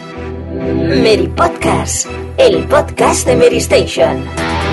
Mary Podcast, el podcast de Mary Station.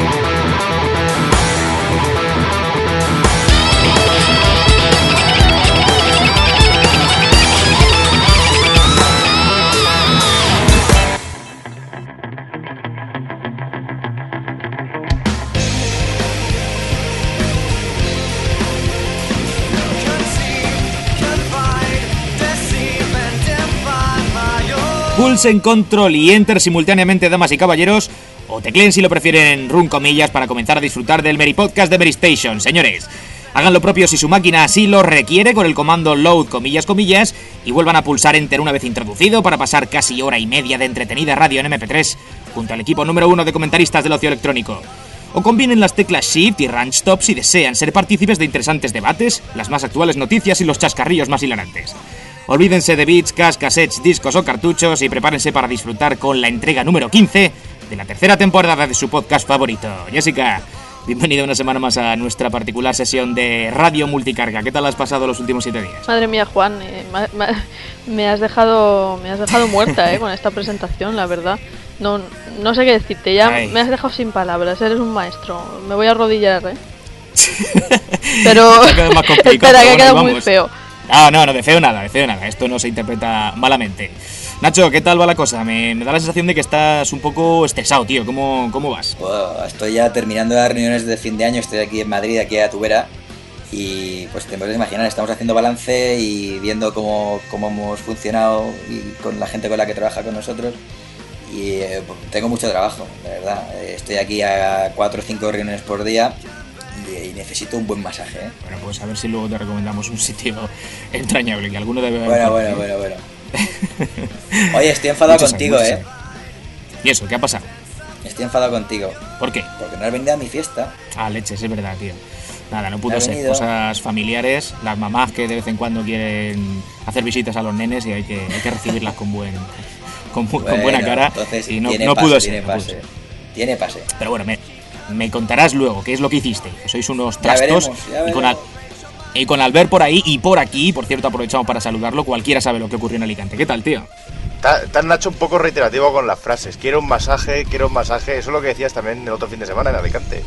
Pulsen Control y Enter simultáneamente, damas y caballeros, o tecleen si lo prefieren run comillas para comenzar a disfrutar del Mary Podcast de Mary Station. Señores, hagan lo propio si su máquina así lo requiere con el comando load comillas comillas y vuelvan a pulsar Enter una vez introducido para pasar casi hora y media de entretenida radio en MP3 junto al equipo número 1 de comentaristas del ocio electrónico. O combinen las teclas Shift y Range Stop si desean ser partícipes de interesantes debates, las más actuales noticias y los chascarrillos más hilarantes. Olvídense de beats, cassettes, discos o cartuchos y prepárense para disfrutar con la entrega número 15 de la tercera temporada de su podcast favorito. Jessica, bienvenida una semana más a nuestra particular sesión de Radio Multicarga. ¿Qué tal has pasado los últimos 7 días? Madre mía, Juan, me has dejado muerta con esta presentación, la verdad. No sé qué decirte, ya me has dejado sin palabras, eres un maestro. Me voy a arrodillar, Pero espera, que ha quedado muy feo. No, de feo nada, esto no se interpreta malamente. Nacho, ¿qué tal va la cosa? Me da la sensación de que estás un poco estresado, tío, ¿cómo vas? Bueno, estoy ya terminando las reuniones de fin de año, estoy aquí en Madrid, aquí a tu vera. Y pues te puedes imaginar, estamos haciendo balance y viendo cómo hemos funcionado y con la gente con la que trabaja con nosotros. Y tengo mucho trabajo, de verdad. Estoy aquí a 4 o 5 reuniones por día. Y necesito un buen masaje, Bueno, pues a ver si luego te recomendamos un sitio entrañable, que alguno debe haber. Bueno. Oye, estoy enfadado contigo, ¿Y eso? ¿Qué ha pasado? Estoy enfadado contigo. ¿Por qué? Porque no has venido a mi fiesta. Leches, es verdad, tío. Nada, no pudo ser. Cosas familiares, las mamás que de vez en cuando quieren hacer visitas a los nenes y hay que recibirlas con buena cara. Entonces, y no pudo ser. Tiene pase. Pero bueno, me contarás luego qué es lo que hiciste, que sois unos trastos. Ya veremos. Y con Albert por ahí y por aquí, por cierto, aprovechamos para saludarlo, cualquiera sabe lo que ocurrió en Alicante. ¿Qué tal, tío? Estás, Nacho, un poco reiterativo con las frases. Quiero un masaje. Eso es lo que decías también el otro fin de semana en Alicante,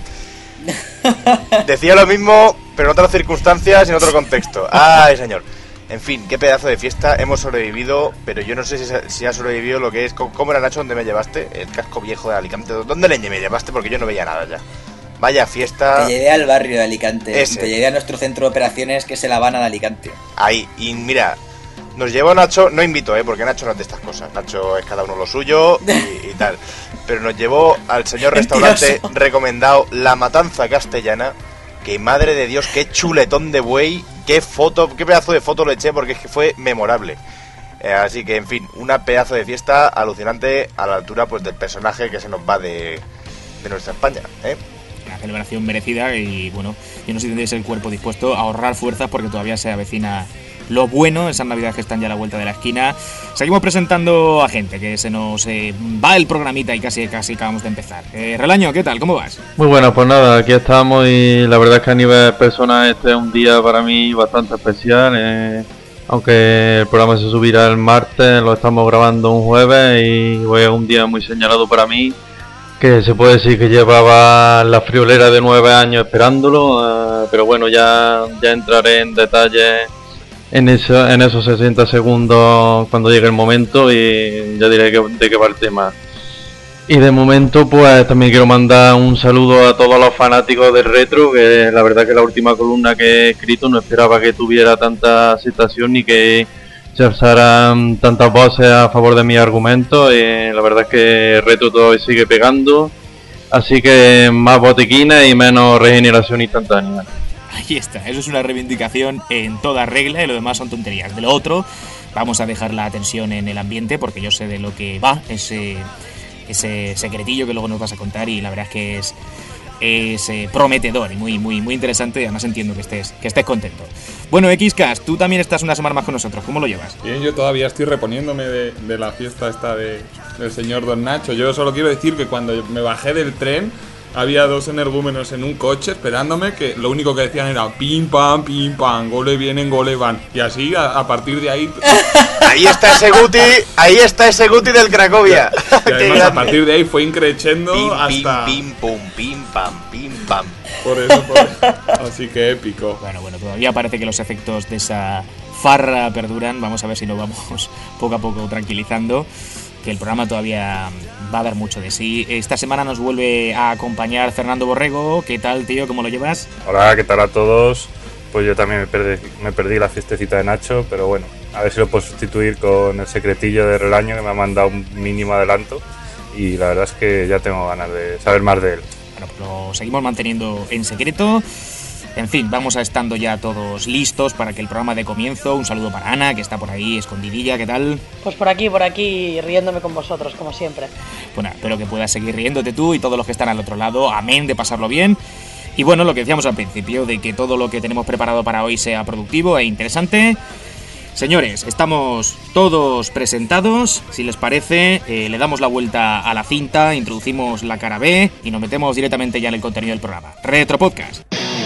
Decía lo mismo, pero en otras circunstancias y en otro contexto. ¡Ay, señor! En fin, qué pedazo de fiesta, hemos sobrevivido, pero yo no sé si ha sobrevivido lo que es... ¿Cómo era, Nacho, dónde me llevaste? El casco viejo de Alicante. ¿Dónde leñe me llevaste? Porque yo no veía nada ya. Vaya fiesta... Te llevé al barrio de Alicante, Ese. Te llevé a nuestro centro de operaciones que es el Habana de Alicante. Ahí, y mira, nos llevó Nacho, no invito, porque Nacho no es de estas cosas. Nacho es cada uno lo suyo y tal. Pero nos llevó al señor restaurante recomendado La Matanza Castellana, que madre de Dios, qué chuletón de buey... Qué pedazo de foto le eché porque es que fue memorable. Así que, en fin, una pedazo de fiesta alucinante a la altura pues del personaje que se nos va de nuestra España, Una celebración merecida y, bueno, yo no sé si tendréis el cuerpo dispuesto a ahorrar fuerzas porque todavía se avecina lo bueno, esas navidades que están ya a la vuelta de la esquina. Seguimos presentando a gente, que se nos va el programita y casi acabamos de empezar. Relaño, ¿qué tal? ¿Cómo vas? Muy bueno, pues nada, aquí estamos y la verdad es que a nivel personal este es un día para mí bastante especial. Aunque el programa se subirá el martes, lo estamos grabando un jueves y hoy es un día muy señalado para mí, que se puede decir que llevaba la friolera de 9 años esperándolo, pero bueno, ya entraré en detalle en esos 60 segundos cuando llegue el momento y ya diré de qué va el tema. Y de momento pues también quiero mandar un saludo a todos los fanáticos del retro, que la verdad que la última columna que he escrito no esperaba que tuviera tanta aceptación ni que se alzaran tantas voces a favor de mis argumentos, y la verdad es que el retro todavía sigue pegando, así que más botiquines y menos regeneración instantánea. Ahí está, eso es una reivindicación en toda regla y lo demás son tonterías. De lo otro, vamos a dejar la tensión en el ambiente porque yo sé de lo que va ese secretillo que luego nos vas a contar y la verdad es que es prometedor y muy interesante y además entiendo que estés contento. Bueno, XCast, tú también estás una semana más con nosotros, ¿cómo lo llevas? Bien, yo todavía estoy reponiéndome de la fiesta esta del señor Don Nacho. Yo solo quiero decir que cuando me bajé del tren había 2 energúmenos en un coche esperándome, que lo único que decían era pim pam, gole vienen, gole van. Y así, a partir de ahí... Ahí está ese Guti del Cracovia. Y además, a partir de ahí fue increciendo hasta... Pim, pum, pim, pam. Por eso. Así que épico. Bueno, todavía parece que los efectos de esa farra perduran. Vamos a ver si nos vamos poco a poco tranquilizando, que el programa todavía va a dar mucho de sí. Esta semana nos vuelve a acompañar Fernando Borrego. ¿Qué tal, tío? ¿Cómo lo llevas? Hola, ¿qué tal a todos? Pues yo también me perdí la fiestecita de Nacho, pero bueno, a ver si lo puedo sustituir con el secretillo de Relaño, que me ha mandado un mínimo adelanto, y la verdad es que ya tengo ganas de saber más de él. Bueno, pues lo seguimos manteniendo en secreto. En fin, vamos a estando ya todos listos para que el programa dé comienzo. Un saludo para Ana, que está por ahí escondidilla. ¿Qué tal? Pues por aquí, riéndome con vosotros, como siempre. Bueno, espero que puedas seguir riéndote tú y todos los que están al otro lado. Amén de pasarlo bien. Y bueno, lo que decíamos al principio, de que todo lo que tenemos preparado para hoy sea productivo e interesante. Señores, estamos todos presentados. Si les parece, le damos la vuelta a la cinta, introducimos la cara B y nos metemos directamente ya en el contenido del programa. Retropodcast.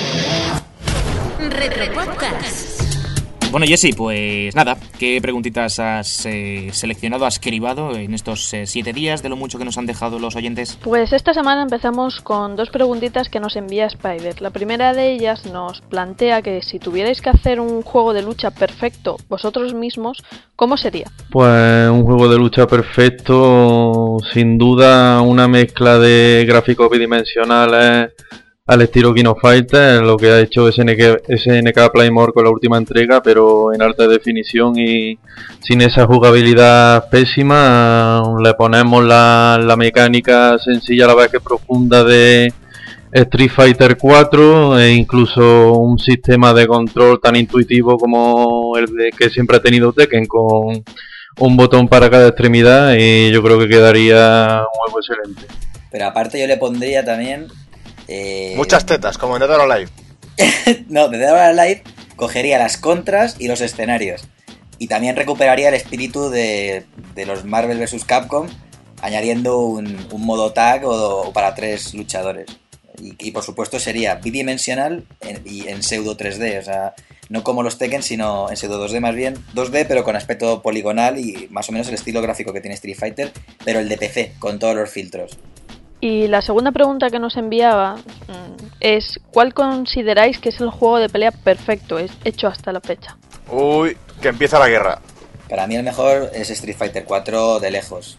Retropodcast. Bueno, Jessy, pues nada, ¿qué preguntitas has seleccionado, has cribado en estos 7 días de lo mucho que nos han dejado los oyentes? Pues esta semana empezamos con 2 preguntitas que nos envía Spider. La primera de ellas nos plantea que si tuvierais que hacer un juego de lucha perfecto vosotros mismos, ¿cómo sería? Pues un juego de lucha perfecto, sin duda una mezcla de gráficos bidimensionales al estilo King of Fighters, lo que ha hecho SNK Playmore con la última entrega, pero en alta definición y sin esa jugabilidad pésima. Le ponemos la mecánica sencilla a la vez que profunda de Street Fighter 4 e incluso un sistema de control tan intuitivo como el que siempre ha tenido Tekken, con un botón para cada extremidad, y yo creo que quedaría un juego excelente. Pero aparte yo le pondría también... muchas tetas, como en Dead or Alive. No, de Dead or Alive cogería las contras y los escenarios. Y también recuperaría el espíritu de los Marvel vs. Capcom, añadiendo un modo tag o para 3 luchadores. Y por supuesto sería bidimensional y en pseudo 3D, o sea, no como los Tekken, sino en pseudo 2D más bien, 2D pero con aspecto poligonal y más o menos el estilo gráfico que tiene Street Fighter, pero el de PC, con todos los filtros. Y la segunda pregunta que nos enviaba es ¿cuál consideráis que es el juego de pelea perfecto hecho hasta la fecha? Uy, que empieza la guerra. Para mí el mejor es Street Fighter 4 de lejos.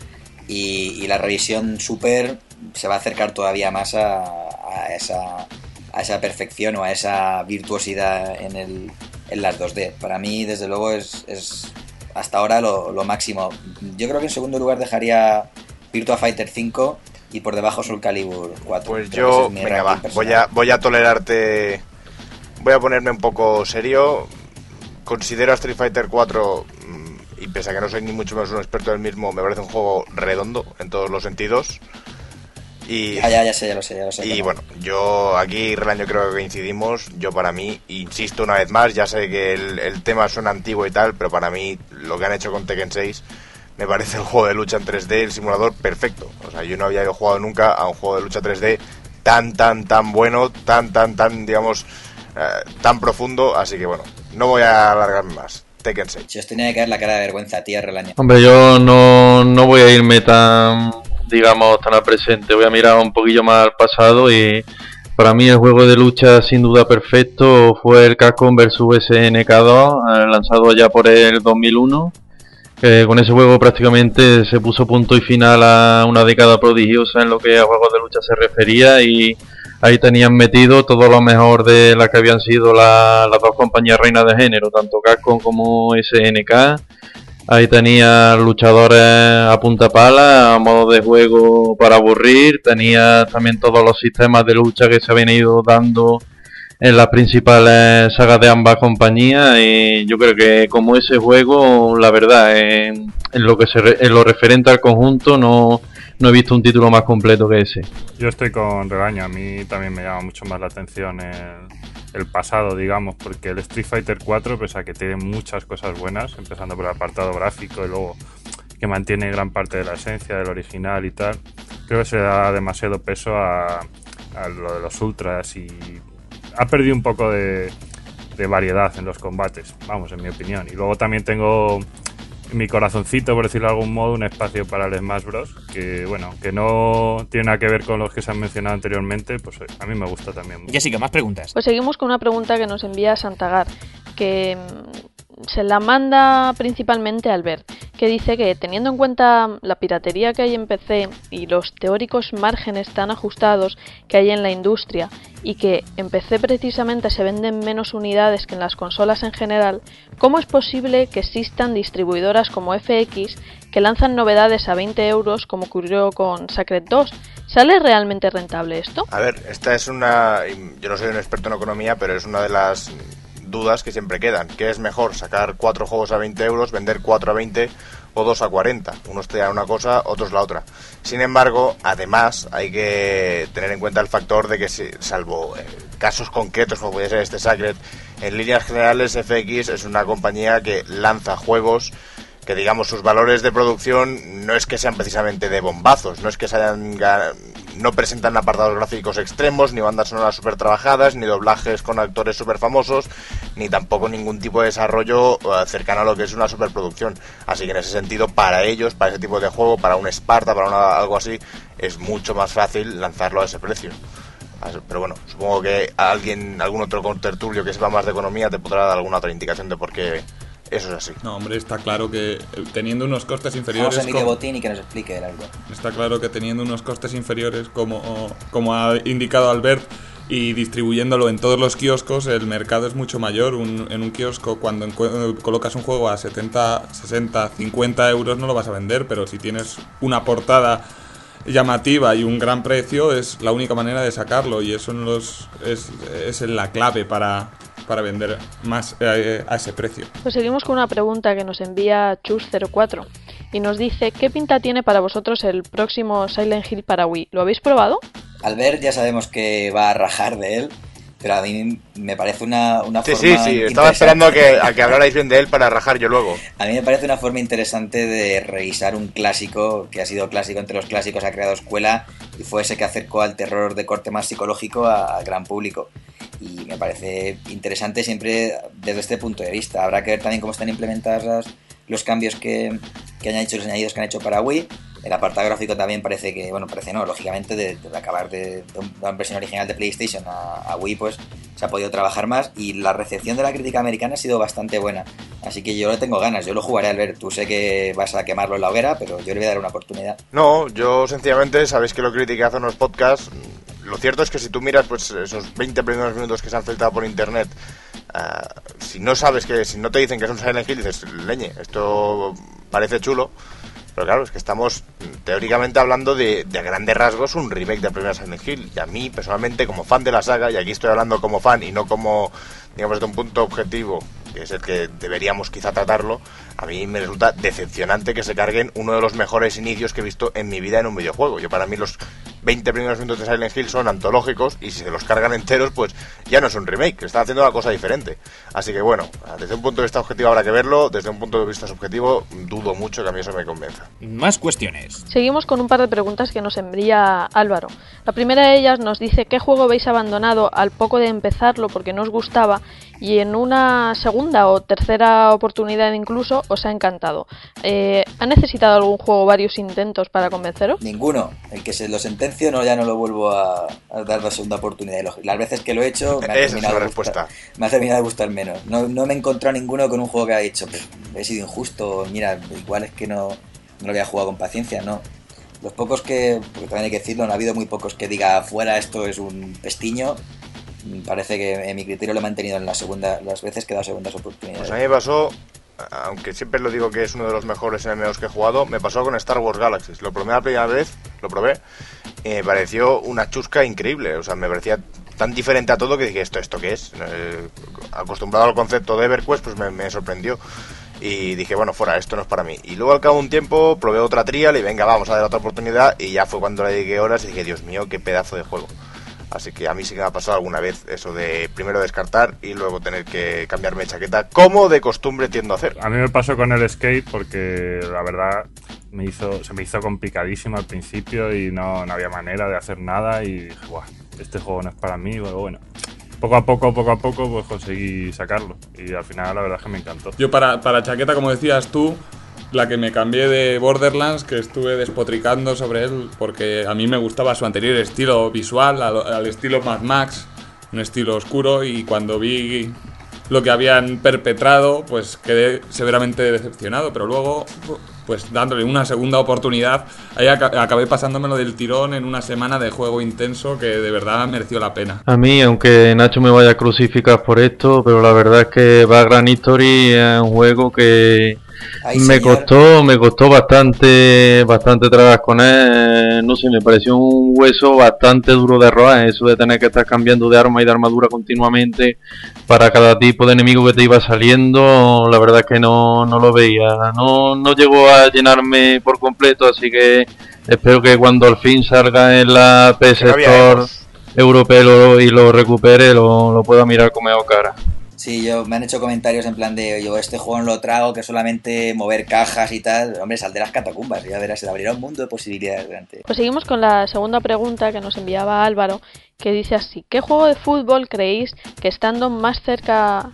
Y la revisión Super se va a acercar todavía más a esa perfección o a esa virtuosidad en las 2D. Para mí, desde luego, es hasta ahora lo máximo. Yo creo que en segundo lugar dejaría Virtua Fighter 5 y por debajo Soul Calibur 4. Pues yo, venga va, voy a tolerarte, voy a ponerme un poco serio. Considero a Street Fighter 4, y pese a que no soy ni mucho menos un experto del mismo, me parece un juego redondo en todos los sentidos. Y ya lo sé. Y bueno, yo aquí, Relaño, creo que coincidimos. Yo, para mí, insisto una vez más, ya sé que el tema suena antiguo y tal, pero para mí lo que han hecho con Tekken 6 me parece el juego de lucha en 3D, el simulador perfecto. O sea, yo no había jugado nunca a un juego de lucha 3D tan bueno, tan digamos, tan profundo. Así que bueno, no voy a alargarme más. Tekken 6. Si os tenía que caer la cara de vergüenza, tía, Relaño. Hombre, yo no voy a irme tan al presente, voy a mirar un poquillo más al pasado, y para mí el juego de lucha sin duda perfecto fue el Capcom vs SNK 2, lanzado ya por el 2001. Con ese juego prácticamente se puso punto y final a una década prodigiosa en lo que a juegos de lucha se refería, y ahí tenían metido todo lo mejor de las que habían sido las 2 compañías reinas de género, tanto Capcom como SNK. Ahí tenía luchadores a punta pala, a modo de juego para aburrir. Tenía también todos los sistemas de lucha que se habían ido dando en las principales sagas de ambas compañías, y yo creo que como ese juego, la verdad, en lo referente al conjunto, no he visto un título más completo que ese. Yo estoy con Regaño, a mí también me llama mucho más la atención el pasado, digamos, porque el Street Fighter 4, pese a que tiene muchas cosas buenas, empezando por el apartado gráfico y luego que mantiene gran parte de la esencia del original y tal, creo creo que se da demasiado peso a lo de los ultras y ha perdido un poco de variedad en los combates, vamos, en mi opinión. Y luego también tengo en mi corazoncito, por decirlo de algún modo, un espacio para el Smash Bros. Que, bueno, que no tiene nada que ver con los que se han mencionado anteriormente, pues a mí me gusta también. Jessica, más preguntas. Pues seguimos con una pregunta que nos envía Santagar, que se la manda principalmente a Albert, que dice que teniendo en cuenta la piratería que hay en PC y los teóricos márgenes tan ajustados que hay en la industria y que en PC precisamente se venden menos unidades que en las consolas en general, ¿cómo es posible que existan distribuidoras como FX que lanzan novedades a 20 euros como ocurrió con Sacred 2? ¿Sale realmente rentable esto? A ver, esta es yo no soy un experto en economía, pero es una de las dudas que siempre quedan. ¿Qué es mejor? ¿Sacar 4 juegos a 20 euros, vender 4 a 20 o 2 a 40? Unos te dan una cosa, otros la otra. Sin embargo, además, hay que tener en cuenta el factor de que, salvo casos concretos como puede ser este Sacred, en líneas generales FX es una compañía que lanza juegos que, digamos, sus valores de producción no es que sean precisamente de bombazos, no es que no presentan apartados gráficos extremos, ni bandas sonoras súper trabajadas, ni doblajes con actores súper famosos, ni tampoco ningún tipo de desarrollo cercano a lo que es una superproducción. Así que en ese sentido, para ellos, para ese tipo de juego, para un Sparta, para algo así, es mucho más fácil lanzarlo a ese precio. Pero bueno, supongo que algún otro contertulio que sepa más de economía te podrá dar alguna otra indicación de por qué eso es así. No, hombre, está claro que teniendo unos costes inferiores... Vamos a Mike Botín y que nos explique el algo. Está claro que teniendo unos costes inferiores, como ha indicado Albert, y distribuyéndolo en todos los kioscos, el mercado es mucho mayor. En un kiosco, cuando colocas un juego a 70, 60, 50 euros no lo vas a vender, pero si tienes una portada llamativa y un gran precio, es la única manera de sacarlo, y eso es la clave para vender más a ese precio. Pues seguimos con una pregunta que nos envía Chus04 y nos dice: ¿qué pinta tiene para vosotros el próximo Silent Hill para Wii? ¿Lo habéis probado? Albert ya sabemos que va a rajar de él, pero a mí me parece una forma... Sí, estaba esperando a que hablarais bien de él para rajar yo luego. A mí me parece una forma interesante de revisar un clásico que ha sido clásico entre los clásicos, ha creado escuela y fue ese que acercó al terror de corte más psicológico al gran público. Y me parece interesante siempre desde este punto de vista. Habrá que ver también cómo están implementados los cambios que han hecho, los añadidos que han hecho para Wii. El apartado gráfico también parece que, lógicamente de acabar de una versión original de PlayStation a Wii, pues se ha podido trabajar más y la recepción de la crítica americana ha sido bastante buena. Así que yo le tengo ganas, yo lo jugaré al ver. Tú sé que vas a quemarlo en la hoguera, pero yo le voy a dar una oportunidad. No, yo sencillamente, sabéis que lo critiqué hace unos podcasts. Lo cierto es que si tú miras pues esos 20 primeros minutos que se han filtrado por internet, si no te dicen que es un Silent Hill, dices, leñe, esto parece chulo. Pero claro, es que estamos teóricamente hablando de a grandes rasgos un remake del primer Silent Hill. Y a mí, personalmente, como fan de la saga, y aquí estoy hablando como fan y no como, digamos, de un punto objetivo, que es el que deberíamos quizá tratarlo, a mí me resulta decepcionante que se carguen uno de los mejores inicios que he visto en mi vida en un videojuego. Para mí los 20 primeros minutos de Silent Hill son antológicos, y si se los cargan enteros, pues ya no es un remake, están haciendo una cosa diferente. Así que bueno, desde un punto de vista objetivo habrá que verlo, desde un punto de vista subjetivo dudo mucho que a mí eso me convenza. Más cuestiones. Seguimos con un par de preguntas que nos envía Álvaro. La primera de ellas nos dice: ¿qué juego habéis abandonado al poco de empezarlo porque no os gustaba y en una segunda o tercera oportunidad incluso os ha encantado? ¿Ha necesitado algún juego varios intentos para convenceros? Ninguno. El que se lo sentencio ya no lo vuelvo a dar la segunda oportunidad. Las veces que lo he hecho me ha terminado de gustar menos. No me he encontrado ninguno con un juego que ha dicho, pues, he sido injusto, mira, igual es que no lo había jugado con paciencia, no. Los pocos porque también hay que decirlo, no ha habido muy pocos que diga fuera esto es un pestiño. Parece que en mi criterio lo he mantenido en las veces que he dado segundas oportunidades. Pues a mí me pasó, aunque siempre lo digo que es uno de los mejores MMOs que he jugado, me pasó con Star Wars Galaxies. Lo probé la primera vez, y me pareció una chusca increíble. O sea, me parecía tan diferente a todo que dije, ¿esto qué es? Acostumbrado al concepto de EverQuest, pues me sorprendió. Y dije, bueno, fuera, esto no es para mí. Y luego al cabo de un tiempo probé otra trial y venga, vamos a dar otra oportunidad. Y ya fue cuando le dediqué horas y dije, Dios mío, qué pedazo de juego. Así que a mí sí que me ha pasado alguna vez eso de primero descartar y luego tener que cambiarme de chaqueta, como de costumbre tiendo a hacer. A mí me pasó con el Skate porque la verdad se me hizo complicadísimo al principio y no había manera de hacer nada y dije, "Buah, este juego no es para mí", pero bueno, poco a poco pues conseguí sacarlo y al final la verdad es que me encantó. Yo para chaqueta, como decías tú, la que me cambié de Borderlands, que estuve despotricando sobre él porque a mí me gustaba su anterior estilo visual, al estilo Mad Max, un estilo oscuro, y cuando vi lo que habían perpetrado, pues quedé severamente decepcionado, pero luego, pues dándole una segunda oportunidad, ahí acabé pasándomelo del tirón en una semana de juego intenso que de verdad mereció la pena. A mí, aunque Nacho me vaya a crucificar por esto, pero la verdad es que Vagrant History es un juego que me costó bastante trabajar con él. No sé, me pareció un hueso bastante duro de roer, eso de tener que estar cambiando de arma y de armadura continuamente para cada tipo de enemigo que te iba saliendo. La verdad es que no lo veía, no llegó a llenarme por completo, así que espero que cuando al fin salga en la PS Store europeo y lo recupere, lo pueda mirar con mejor cara. Sí, me han hecho comentarios en plan de yo este juego no lo trago, que solamente mover cajas y tal. Hombre, sal de las catacumbas, ya verás, se te abrirá un mundo de posibilidades delante. Pues seguimos con la segunda pregunta que nos enviaba Álvaro, que dice así: ¿qué juego de fútbol creéis que ha estado más cerca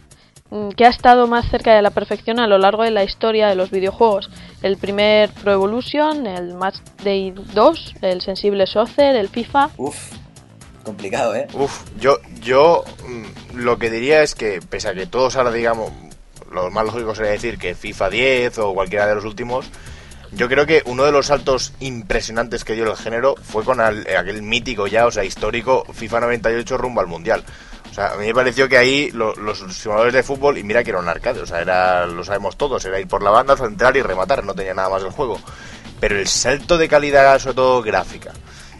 de la perfección a lo largo de la historia de los videojuegos? El primer Pro Evolution, el Match Day 2, el Sensible Soccer, el FIFA. Complicado, ¿eh? Yo lo que diría es que, pese a que todos ahora digamos, lo más lógico sería decir que FIFA 10 o cualquiera de los últimos, yo creo que uno de los saltos impresionantes que dio el género fue con aquel mítico ya, o sea, histórico FIFA 98 rumbo al Mundial. O sea, a mí me pareció que ahí los simuladores de fútbol, y mira que era un arcade, o sea, lo sabemos todos, era ir por la banda, centrar y rematar, no tenía nada más el juego. Pero el salto de calidad, sobre todo gráfica,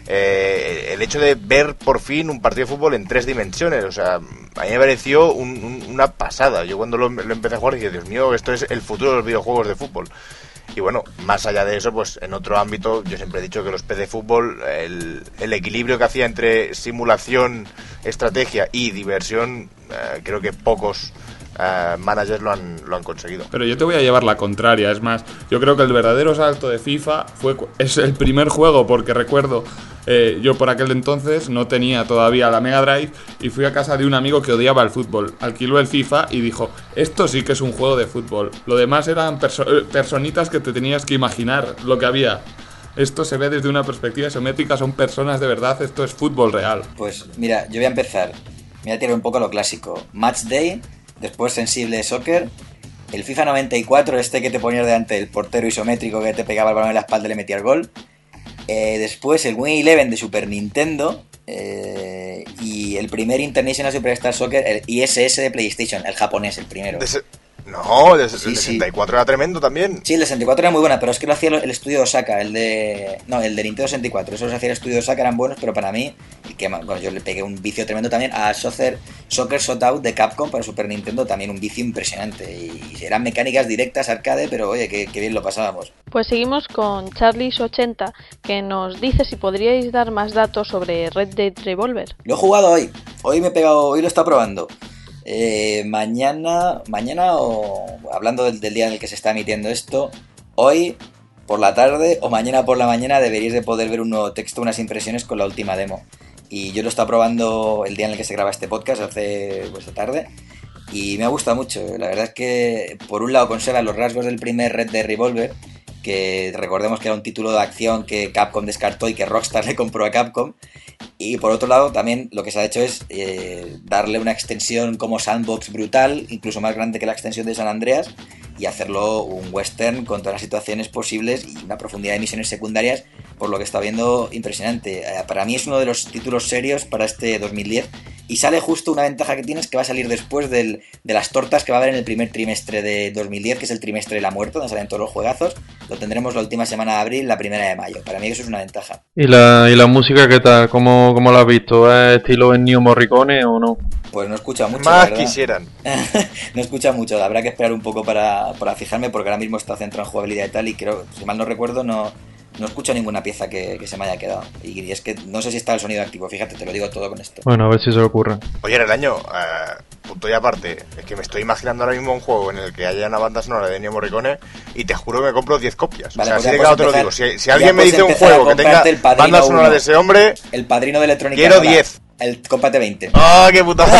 el hecho de ver por fin un partido de fútbol en 3 dimensiones, o sea, a mí me pareció una pasada. Yo cuando lo empecé a jugar dije, Dios mío, esto es el futuro de los videojuegos de fútbol. Y bueno, más allá de eso, pues en otro ámbito, yo siempre he dicho que los PC de fútbol, el equilibrio que hacía entre simulación, estrategia y diversión, creo que pocos managers lo han conseguido. Pero yo te voy a llevar la contraria, es más, yo creo que el verdadero salto de FIFA es el primer juego, porque recuerdo, yo por aquel entonces no tenía todavía la Mega Drive y fui a casa de un amigo que odiaba el fútbol, alquiló el FIFA y dijo, esto sí que es un juego de fútbol, lo demás eran personitas que te tenías que imaginar lo que había. Esto se ve desde una perspectiva isométrica, son personas de verdad, esto es fútbol real. Pues mira, yo voy a empezar, me voy a tirar un poco a lo clásico. Match Day, después Sensible Soccer, el FIFA 94, este que te ponías delante del portero isométrico que te pegaba el balón en la espalda y le metía el gol. Después el Win Eleven de Super Nintendo, y el primer International Superstar Soccer, el ISS de PlayStation, el japonés, el primero. No, el 64 era tremendo también. Sí, el 64 era muy buena, pero es que lo hacía el estudio de Osaka, el de Nintendo 64. Eso lo hacía el estudio de Osaka, eran buenos, pero para mí, yo le pegué un vicio tremendo también a Soccer Shootout de Capcom para Super Nintendo, también un vicio impresionante. Y eran mecánicas directas, arcade, pero oye, qué bien lo pasábamos. Pues seguimos con Charlies80, que nos dice si podríais dar más datos sobre Red Dead Revolver. Lo he jugado hoy me he pegado, hoy lo está probando. Mañana o hablando del día en el que se está emitiendo esto, hoy por la tarde o mañana por la mañana deberíais de poder ver un nuevo texto, unas impresiones con la última demo. Y yo lo estaba probando el día en el que se graba este podcast, esta tarde, y me ha gustado mucho. La verdad es que por un lado conserva los rasgos del primer Red Dead Revolver, que recordemos que era un título de acción que Capcom descartó y que Rockstar le compró a Capcom. Y por otro lado también lo que se ha hecho es darle una extensión como sandbox brutal, incluso más grande que la extensión de San Andreas, y hacerlo un western con todas las situaciones posibles y una profundidad de misiones secundarias, por lo que está viendo impresionante. Para mí es uno de los títulos serios para este 2010, y sale justo una ventaja que tiene, es que va a salir después de las tortas que va a haber en el primer trimestre de 2010, que es el trimestre de la muerte, donde salen todos los juegazos. Lo tendremos la última semana de abril, la primera de mayo. Para mí eso es una ventaja. ¿Y la música qué tal? ¿Cómo la has visto? ¿Es estilo Ennio Morricone o no? Pues no escucha mucho. Más quisieran. No escucha mucho, habrá que esperar un poco para fijarme, porque ahora mismo está centrado en jugabilidad y tal, y creo, si mal no recuerdo, no No escucho ninguna pieza que se me haya quedado. Y es que no sé si está el sonido activo, fíjate, te lo digo todo con esto. Bueno, a ver si se le ocurre. Oye, en el año, punto y aparte, es que me estoy imaginando ahora mismo un juego en el que haya una banda sonora de Ennio Morricone y te juro que me compro 10 copias. Vale, o sea, pues así de ya claro te lo puedes digo. empezar- Si alguien me puedes dice un empezar a juego que tenga comprarte el Padrino banda sonora 1. de ese hombre, El Padrino de Electrónica. quiero mola. 10. Cómprate 20. ¡Ah, qué putada!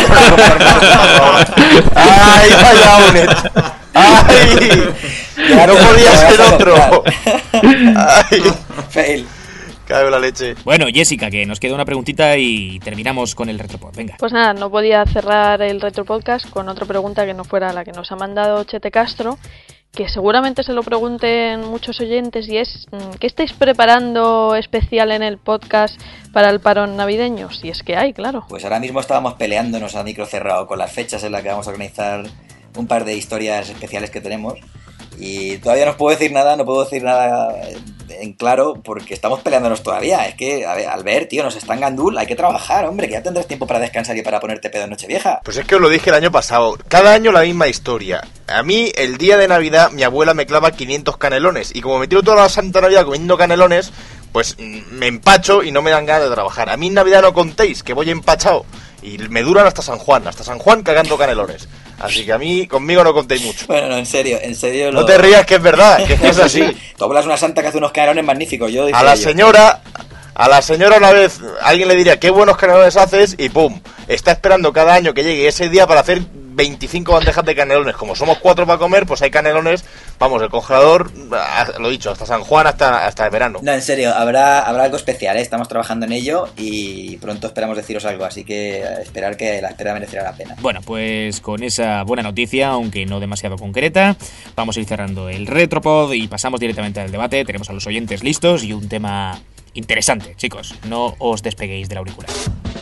¡Ay, vaya Unet! ¡Ay! Ya No te- podía te vas ser a otro. comprar. ¡Ay! Fail. Cabe la leche. Bueno, Jessica, que nos queda una preguntita y terminamos con el Retropod. Venga. Pues nada, no podía cerrar el Retro Podcast con otra pregunta que no fuera la que nos ha mandado Chete Castro, que seguramente se lo pregunten muchos oyentes, y es ¿qué estáis preparando especial en el podcast para el parón navideño? Si es que hay, claro. Pues ahora mismo estábamos peleándonos a micro cerrado con las fechas en las que vamos a organizar un par de historias especiales que tenemos. Y todavía no os puedo decir nada, no puedo decir nada en claro porque estamos peleándonos todavía. Es que, a ver, Albert, tío, nos está en Gandul, hay que trabajar, hombre, que ya tendrás tiempo para descansar y para ponerte pedo en Nochevieja. Pues es que os lo dije el año pasado, cada año la misma historia. A mí, el día de Navidad, mi abuela me clava 500 canelones. Y como me tiro toda la Santa Navidad comiendo canelones, pues me empacho y no me dan ganas de trabajar. A mí en Navidad no contéis, que voy empachado. Y me duran hasta San Juan cagando canelones. Así que a mí, conmigo no contéis mucho. Bueno, no, en serio. No te rías, que es verdad, que es así. Tú hablas una santa que hace unos canelones magníficos. Yo A la señora una vez alguien le diría qué buenos canelones haces y pum, está esperando cada año que llegue ese día para hacer 25 bandejas de canelones. Como somos 4 para comer, pues hay canelones, vamos, el congelador, lo dicho, hasta San Juan, hasta el verano. No, en serio, habrá algo especial, ¿eh? Estamos trabajando en ello y pronto esperamos deciros algo, así que esperar que la espera merecerá la pena. Bueno, pues con esa buena noticia, aunque no demasiado concreta, vamos a ir cerrando el Retropod y pasamos directamente al debate. Tenemos a los oyentes listos y un tema interesante, chicos. No os despeguéis del auricular.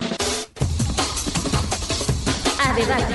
A debate.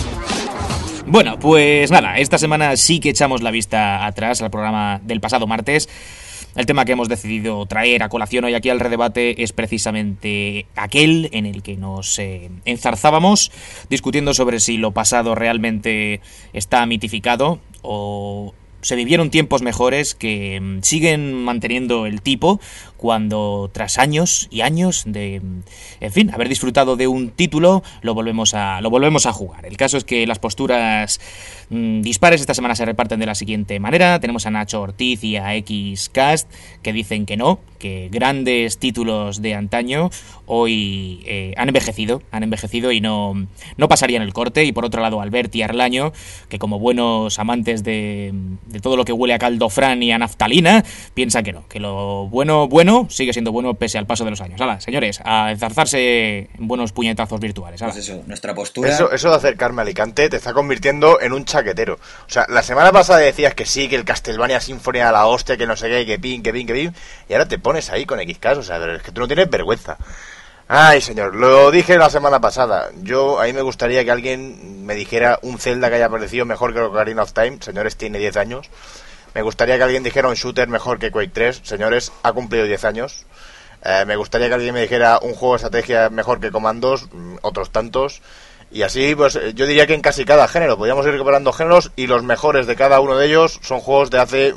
Bueno, pues nada, esta semana sí que echamos la vista atrás al programa del pasado martes. El tema que hemos decidido traer a colación hoy aquí al redebate es precisamente aquel en el que nos enzarzábamos discutiendo sobre si lo pasado realmente está mitificado o se vivieron tiempos mejores que siguen manteniendo el tipo cuando tras años y años de, en fin, haber disfrutado de un título, lo volvemos a jugar. El caso es que las posturas dispares esta semana se reparten de la siguiente manera. Tenemos a Nacho Ortiz y a Xcast que dicen que no, que grandes títulos de antaño hoy han envejecido y no pasarían el corte. Y por otro lado, Albert y Arlaño, que como buenos amantes de todo lo que huele a caldofrán y a naftalina, piensan que no, que lo bueno sigue siendo bueno pese al paso de los años. Hala, señores, a enzarzarse en buenos puñetazos virtuales. Hala. Pues eso, nuestra postura... Eso de acercarme a Alicante te está convirtiendo en un chaquetero. O sea, la semana pasada decías que sí, que el Castlevania Symphony a la hostia, que no sé qué, que pin, y ahora te pones ahí con Xcast, o sea, es que tú no tienes vergüenza. Ay, señor, lo dije la semana pasada. A mí me gustaría que alguien me dijera un Zelda que haya parecido mejor que Ocarina of Time. Señores, tiene 10 años. Me gustaría que alguien dijera un shooter mejor que Quake 3. Señores, ha cumplido 10 años. Me gustaría que alguien me dijera un juego de estrategia mejor que Commandos, otros tantos. Y así, pues yo diría que en casi cada género. Podríamos ir recuperando géneros y los mejores de cada uno de ellos son juegos de hace,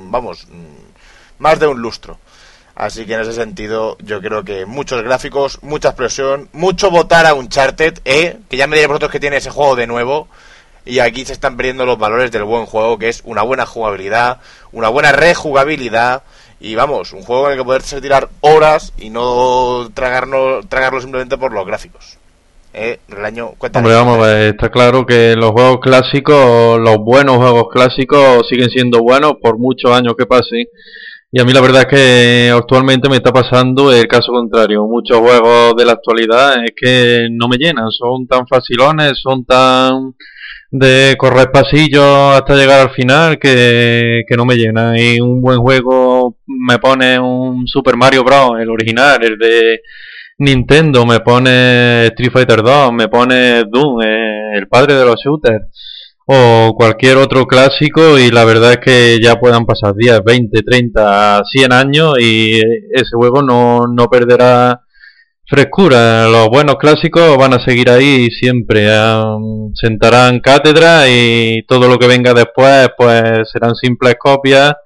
más de un lustro. Así que en ese sentido yo creo que muchos gráficos, mucha explosión, mucho votar a Uncharted, que ya me diréis vosotros que tiene ese juego de nuevo. Y aquí se están perdiendo los valores del buen juego, que es una buena jugabilidad, una buena rejugabilidad y vamos, un juego en el que poderse tirar horas y no tragarlo simplemente por los gráficos. Hombre, vamos a ver, está claro que los juegos clásicos, los buenos juegos clásicos siguen siendo buenos por muchos años que pasen. Y a mí la verdad es que actualmente me está pasando el caso contrario. Muchos juegos de la actualidad es que no me llenan, son tan facilones, son tan de correr pasillos hasta llegar al final que no me llena. Y un buen juego me pone un Super Mario Bros, el original, el de Nintendo, me pone Street Fighter 2, me pone Doom, el padre de los shooters, o cualquier otro clásico, y la verdad es que ya puedan pasar 10, 20, 30, 100 años y ese juego no perderá frescura. Los buenos clásicos van a seguir ahí siempre, sentarán cátedra y todo lo que venga después pues serán simples copias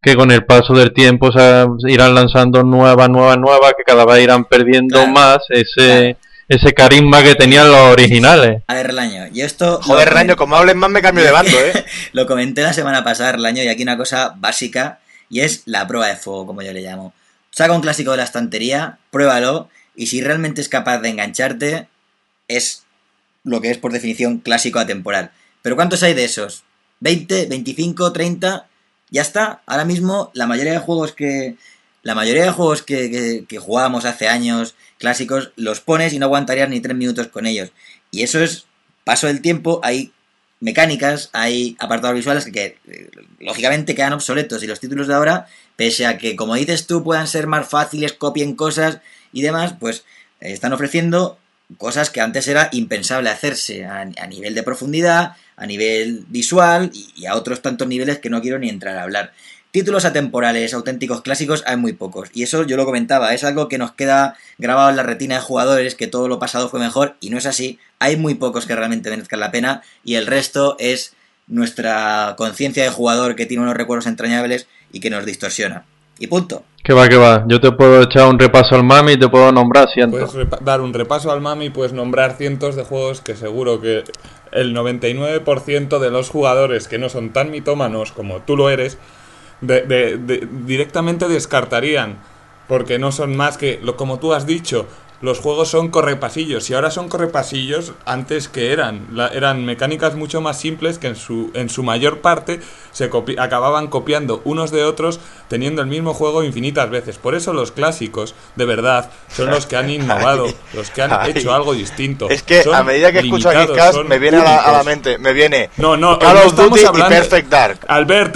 que con el paso del tiempo se irán lanzando nuevas, que cada vez irán perdiendo más ese carisma que tenían los originales. A ver, Relaño, yo esto... Joder, Relaño, como hables más me cambio de bando, ¿eh? Lo comenté la semana pasada, Relaño, y aquí una cosa básica, y es la prueba de fuego, como yo le llamo. Saca un clásico de la estantería, pruébalo, y si realmente es capaz de engancharte, es lo que es por definición clásico atemporal. Pero ¿cuántos hay de esos? ¿20, 25, 30? Ya está. Ahora mismo la mayoría de juegos que jugábamos hace años, clásicos, los pones y no aguantarías ni 3 minutos con ellos. Y eso es paso del tiempo. Hay mecánicas, hay apartados visuales que lógicamente quedan obsoletos, y los títulos de ahora, pese a que, como dices tú, puedan ser más fáciles, copien cosas y demás, pues están ofreciendo cosas que antes era impensable hacerse a nivel de profundidad, a nivel visual y a otros tantos niveles que no quiero ni entrar a hablar. Títulos atemporales, auténticos clásicos, hay muy pocos. Y eso yo lo comentaba, es algo que nos queda grabado en la retina de jugadores, que todo lo pasado fue mejor, y no es así. Hay muy pocos que realmente merezcan la pena, y el resto es nuestra conciencia de jugador, que tiene unos recuerdos entrañables y que nos distorsiona. Y punto. Que va. Yo te puedo echar un repaso al Mami y te puedo nombrar cientos. Puedes dar un repaso al Mami y puedes nombrar cientos de juegos que seguro que el 99% de los jugadores que no son tan mitómanos como tú lo eres, directamente descartarían, porque no son más que, como tú has dicho, los juegos son correpasillos, y ahora son correpasillos antes que eran mecánicas mucho más simples que en su mayor parte acababan copiando unos de otros, teniendo el mismo juego infinitas veces. Por eso los clásicos, de verdad, son los que han innovado, los que han hecho algo distinto. Es que a medida que escucho a Geekcast me viene a la mente, Call of Duty y Perfect Dark. Albert,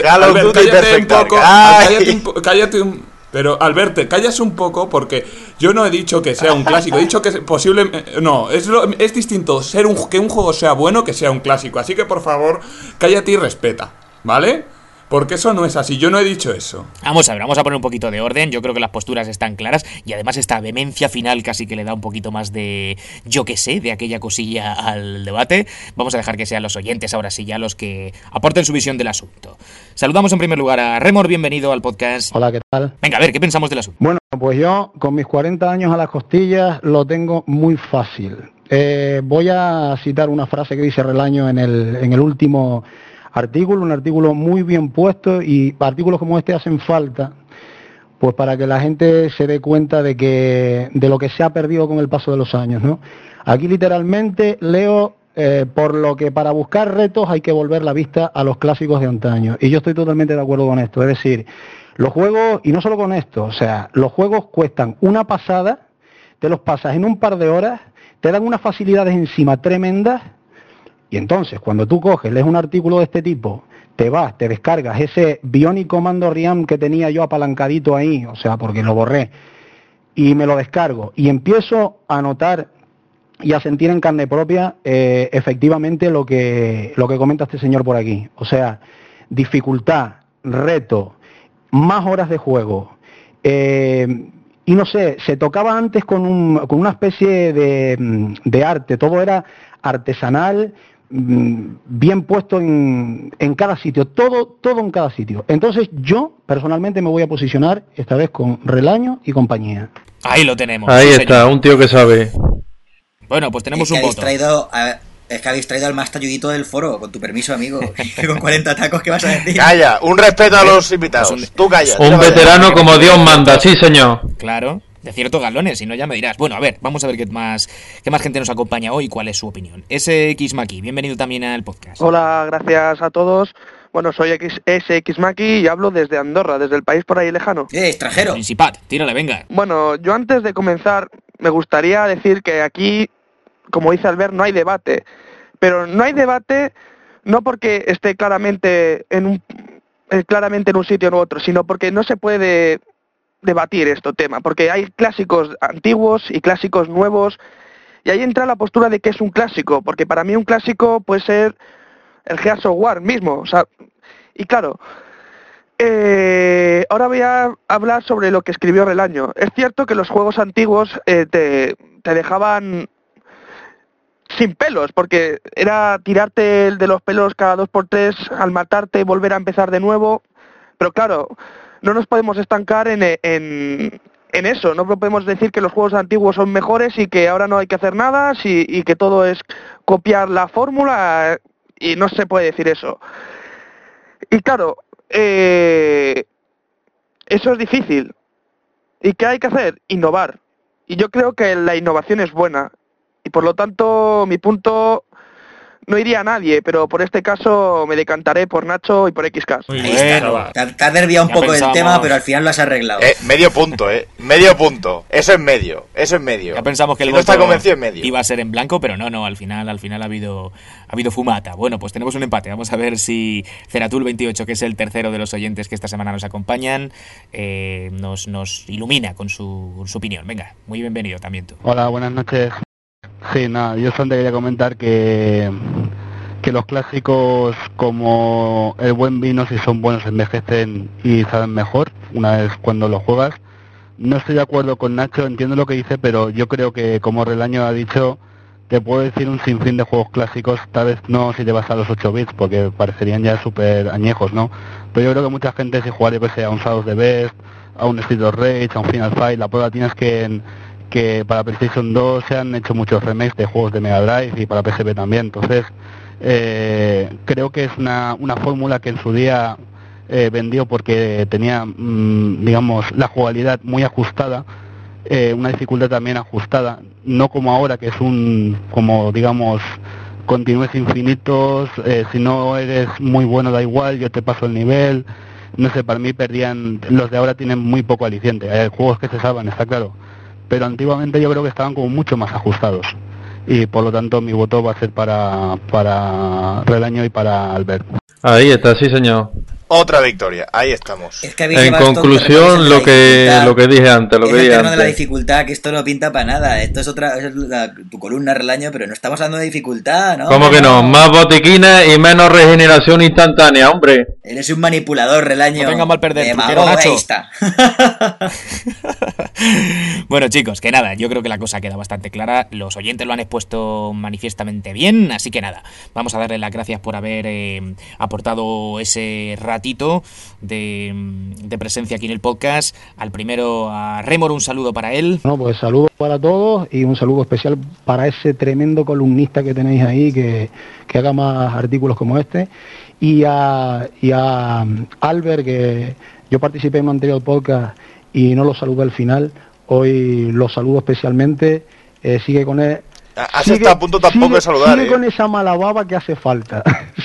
cállate un... Pero, Albert, te callas un poco, porque yo no he dicho que sea un clásico, he dicho que es posible... No, es distinto que un juego sea bueno que sea un clásico. Así que, por favor, cállate y respeta, ¿vale? Porque eso no es así, yo no he dicho eso. Vamos a ver, vamos a poner un poquito de orden. Yo creo que las posturas están claras, y además esta vehemencia final casi que le da un poquito más de, yo qué sé, de aquella cosilla al debate. Vamos a dejar que sean los oyentes ahora sí ya los que aporten su visión del asunto. Saludamos en primer lugar a Remor, bienvenido al podcast. Hola, ¿qué tal? Venga, a ver, ¿qué pensamos del asunto? Bueno, pues yo con mis 40 años a las costillas lo tengo muy fácil. Voy a citar una frase que dice Relaño en el último artículo, un artículo muy bien puesto, y artículos como este hacen falta, pues para que la gente se dé cuenta de lo que se ha perdido con el paso de los años, ¿no? Aquí literalmente leo, por lo que para buscar retos hay que volver la vista a los clásicos de antaño, y yo estoy totalmente de acuerdo con esto. Es decir, los juegos, y no solo con esto, o sea, los juegos cuestan una pasada, te los pasas en un par de horas, te dan unas facilidades encima tremendas. Y entonces, cuando tú coges, lees un artículo de este tipo, te vas, te descargas ese Bionic Commando Ream que tenía yo apalancadito ahí, o sea, porque lo borré, y me lo descargo, y empiezo a notar y a sentir en carne propia efectivamente lo que comenta este señor por aquí. O sea, dificultad, reto, más horas de juego. Y no sé, se tocaba antes con una especie de arte, todo era artesanal, bien puesto en cada sitio, todo en cada sitio. Entonces yo personalmente me voy a posicionar esta vez con Relaño y compañía. Ahí lo tenemos. Ahí está, señor. Un tío que sabe. Bueno, pues tenemos un voto. Es que habéis traído al más talludito del foro, con tu permiso, amigo. Con 40 tacos, ¿qué vas a decir? Calla, un respeto a los invitados. Tú calla. Un veterano como Dios manda, sí señor. Claro, de ciertos galones, si no ya me dirás. Bueno, a ver, vamos a ver qué más gente nos acompaña hoy y cuál es su opinión. SX Maki, bienvenido también al podcast. Hola, gracias a todos. Bueno, soy SX Maki y hablo desde Andorra, desde el país por ahí lejano. Extranjero. Principat, tírale, venga. Bueno, yo antes de comenzar me gustaría decir que aquí, como dice Albert, no hay debate. Pero no hay debate no porque esté claramente en un sitio u otro, sino porque no se puede debatir este tema. Porque hay clásicos antiguos y clásicos nuevos, y ahí entra la postura de que es un clásico. Porque para mí un clásico puede ser el Gears of War mismo. O sea, y claro, ahora voy a hablar sobre lo que escribió Relaño. Es cierto que los juegos antiguos te dejaban sin pelos, porque era tirarte de los pelos cada 2x3 al matarte y volver a empezar de nuevo. Pero claro, no nos podemos estancar en eso, no podemos decir que los juegos antiguos son mejores y que ahora no hay que hacer nada y que todo es copiar la fórmula, y no se puede decir eso. Y claro, eso es difícil. ¿Y qué hay que hacer? Innovar. Y yo creo que la innovación es buena. Y por lo tanto, mi punto no iría a nadie, pero por este caso me decantaré por Nacho y por XCast. Ahí está. Te has nerviado un poco del tema, pero al final lo has arreglado. Medio punto, medio punto. Eso es medio. Ya pensamos que el no está voto convencido en medio. iba a ser en blanco, pero no, al final ha habido fumata. Bueno, pues tenemos un empate. Vamos a ver si Ceratul28, que es el tercero de los oyentes que esta semana nos acompañan, nos ilumina con su opinión. Venga, muy bienvenido también tú. Hola, buenas noches. Sí, nada, yo solamente quería comentar que los clásicos, como el buen vino, si son buenos, envejecen y saben mejor una vez cuando los juegas. No estoy de acuerdo con Nacho, entiendo lo que dice, pero yo creo que, como Relaño ha dicho, te puedo decir un sinfín de juegos clásicos, tal vez no si te vas a los 8 bits, porque parecerían ya súper añejos, ¿no? Pero yo creo que mucha gente, si jugar, yo que sé, a un Shadow of the Beast, a un Street of Rage, a un Final Fight, la prueba tienes que para PlayStation 2 se han hecho muchos remakes de juegos de Mega Drive y para PSP también. Entonces creo que es una fórmula que en su día vendió porque tenía digamos la jugabilidad muy ajustada, una dificultad también ajustada, no como ahora que es como digamos continúes infinitos, si no eres muy bueno da igual, yo te paso el nivel. No sé, para mí los de ahora tienen muy poco aliciente. Hay juegos que se salvan, está claro, pero antiguamente yo creo que estaban como mucho más ajustados, y por lo tanto mi voto va a ser para Relaño y para Albert. Ahí está, sí señor. Otra victoria, ahí estamos. Es que en conclusión, lo que dije antes, de la dificultad, que esto no pinta para nada. Esto es tu columna, Relaño, pero no estamos hablando de dificultad, ¿no? ¿Cómo que no? Más botiquines y menos regeneración instantánea, hombre. Eres un manipulador, Relaño. No venga mal perder, Nacho. Ahí está. Bueno, chicos, que nada, yo creo que la cosa queda bastante clara. Los oyentes lo han expuesto manifiestamente bien, así que nada, vamos a darle las gracias por haber aportado ese ratito de presencia aquí en el podcast. Al primero, a Remor, un saludo para él. Bueno, pues saludos para todos y un saludo especial para ese tremendo columnista que tenéis ahí, que haga más artículos como este, y a Albert, que yo participé en un anterior podcast y no lo saludé al final. Hoy lo saludo especialmente. Sigue con él. Has estado a punto tampoco de saludar. Sigue con esa mala baba que hace falta.